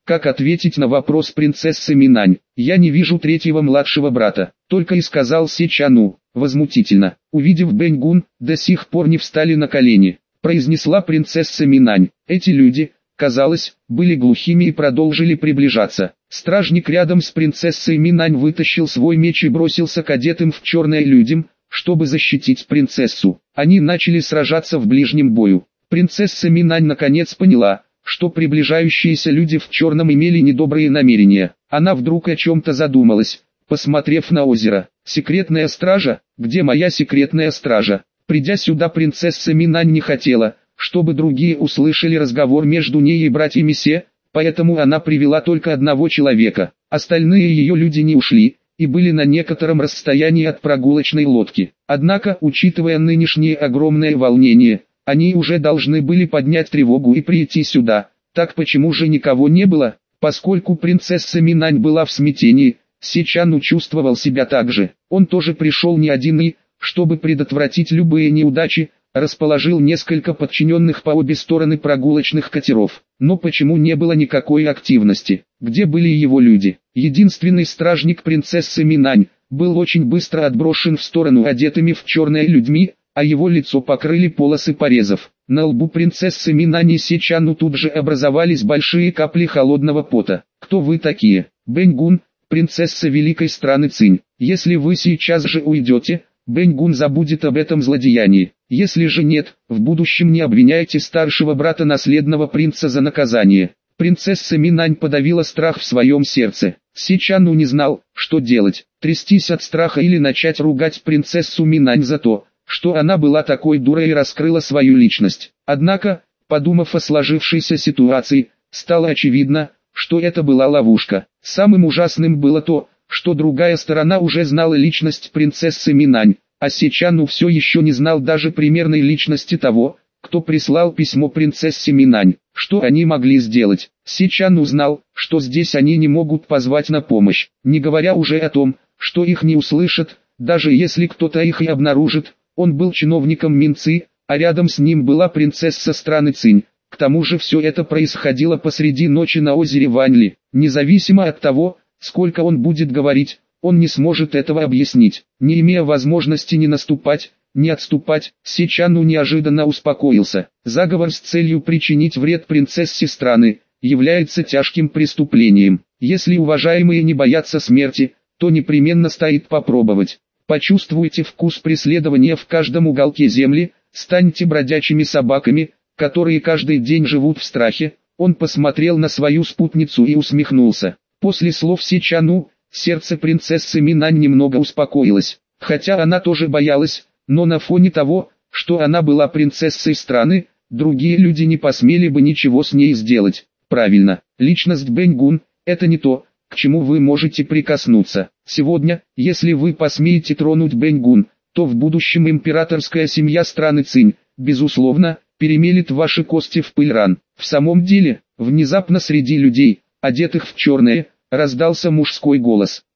как ответить на вопрос принцессы Минань. «Я не вижу третьего младшего брата», только и сказал Сечану. Возмутительно. Увидев Бэньгун, до сих пор не встали на колени, произнесла принцесса Минань. Эти люди, казалось, были глухими и продолжили приближаться. Стражник рядом с принцессой Минань вытащил свой меч и бросился к одетым в черное людям, чтобы защитить принцессу. Они начали сражаться в ближнем бою. Принцесса Минань наконец поняла, что приближающиеся люди в черном имели недобрые намерения. Она вдруг о чем-то задумалась, посмотрев на озеро. «Секретная стража? Где моя секретная стража?» Придя сюда, принцесса Минань не хотела, чтобы другие услышали разговор между ней и братьями Се, поэтому она привела только одного человека. Остальные ее люди не ушли и были на некотором расстоянии от прогулочной лодки. Однако, учитывая нынешнее огромное волнение, они уже должны были поднять тревогу и прийти сюда. Так почему же никого не было? Поскольку принцесса Минань была в смятении, Сечану чувствовал себя так же. Он тоже пришел не один и, чтобы предотвратить любые неудачи, расположил несколько подчиненных по обе стороны прогулочных катеров. Но почему не было никакой активности? Где были его люди? Единственный стражник принцессы Минань был очень быстро отброшен в сторону одетыми в черное людьми, а его лицо покрыли полосы порезов. На лбу принцессы Минань и Сечану тут же образовались большие капли холодного пота. «Кто вы такие?» «Бэньгун, принцесса великой страны Цинь. Если вы сейчас же уйдете, Бэньгун забудет об этом злодеянии. Если же нет, в будущем не обвиняйте старшего брата наследного принца за наказание». Принцесса Минань подавила страх в своем сердце. Сечану не знал, что делать: трястись от страха или начать ругать принцессу Минань за то, что она была такой дурой и раскрыла свою личность. Однако, подумав о сложившейся ситуации, стало очевидно, что это была ловушка. Самым ужасным было то, что другая сторона уже знала личность принцессы Минань, а Сечану все еще не знал даже примерной личности того, кто прислал письмо принцессе Минань. Что они могли сделать? Сечан узнал, что здесь они не могут позвать на помощь, не говоря уже о том, что их не услышат, даже если кто-то их и обнаружит. Он был чиновником Минцы, а рядом с ним была принцесса страны Цинь. К тому же все это происходило посреди ночи на озере Ваньли. Независимо от того, сколько он будет говорить, он не сможет этого объяснить. Не имея возможности ни наступать, ни отступать, Сечану неожиданно успокоился. Заговор с целью причинить вред принцессе страны является тяжким преступлением. Если уважаемые не боятся смерти, то непременно стоит попробовать. Почувствуйте вкус преследования в каждом уголке земли, станьте бродячими собаками, которые каждый день живут в страхе. Он посмотрел на свою спутницу и усмехнулся. После слов Сечану, сердце принцессы Минань немного успокоилось, хотя она тоже боялась, но на фоне того, что она была принцессой страны, другие люди не посмели бы ничего с ней сделать. Правильно, личность Бэньгун – это не то, к чему вы можете прикоснуться. Сегодня, если вы посмеете тронуть Бэньгун, то в будущем императорская семья страны Цинь, безусловно, перемелет ваши кости в пыль ран. В самом деле, внезапно среди людей, одетых в черное, раздался мужской голос.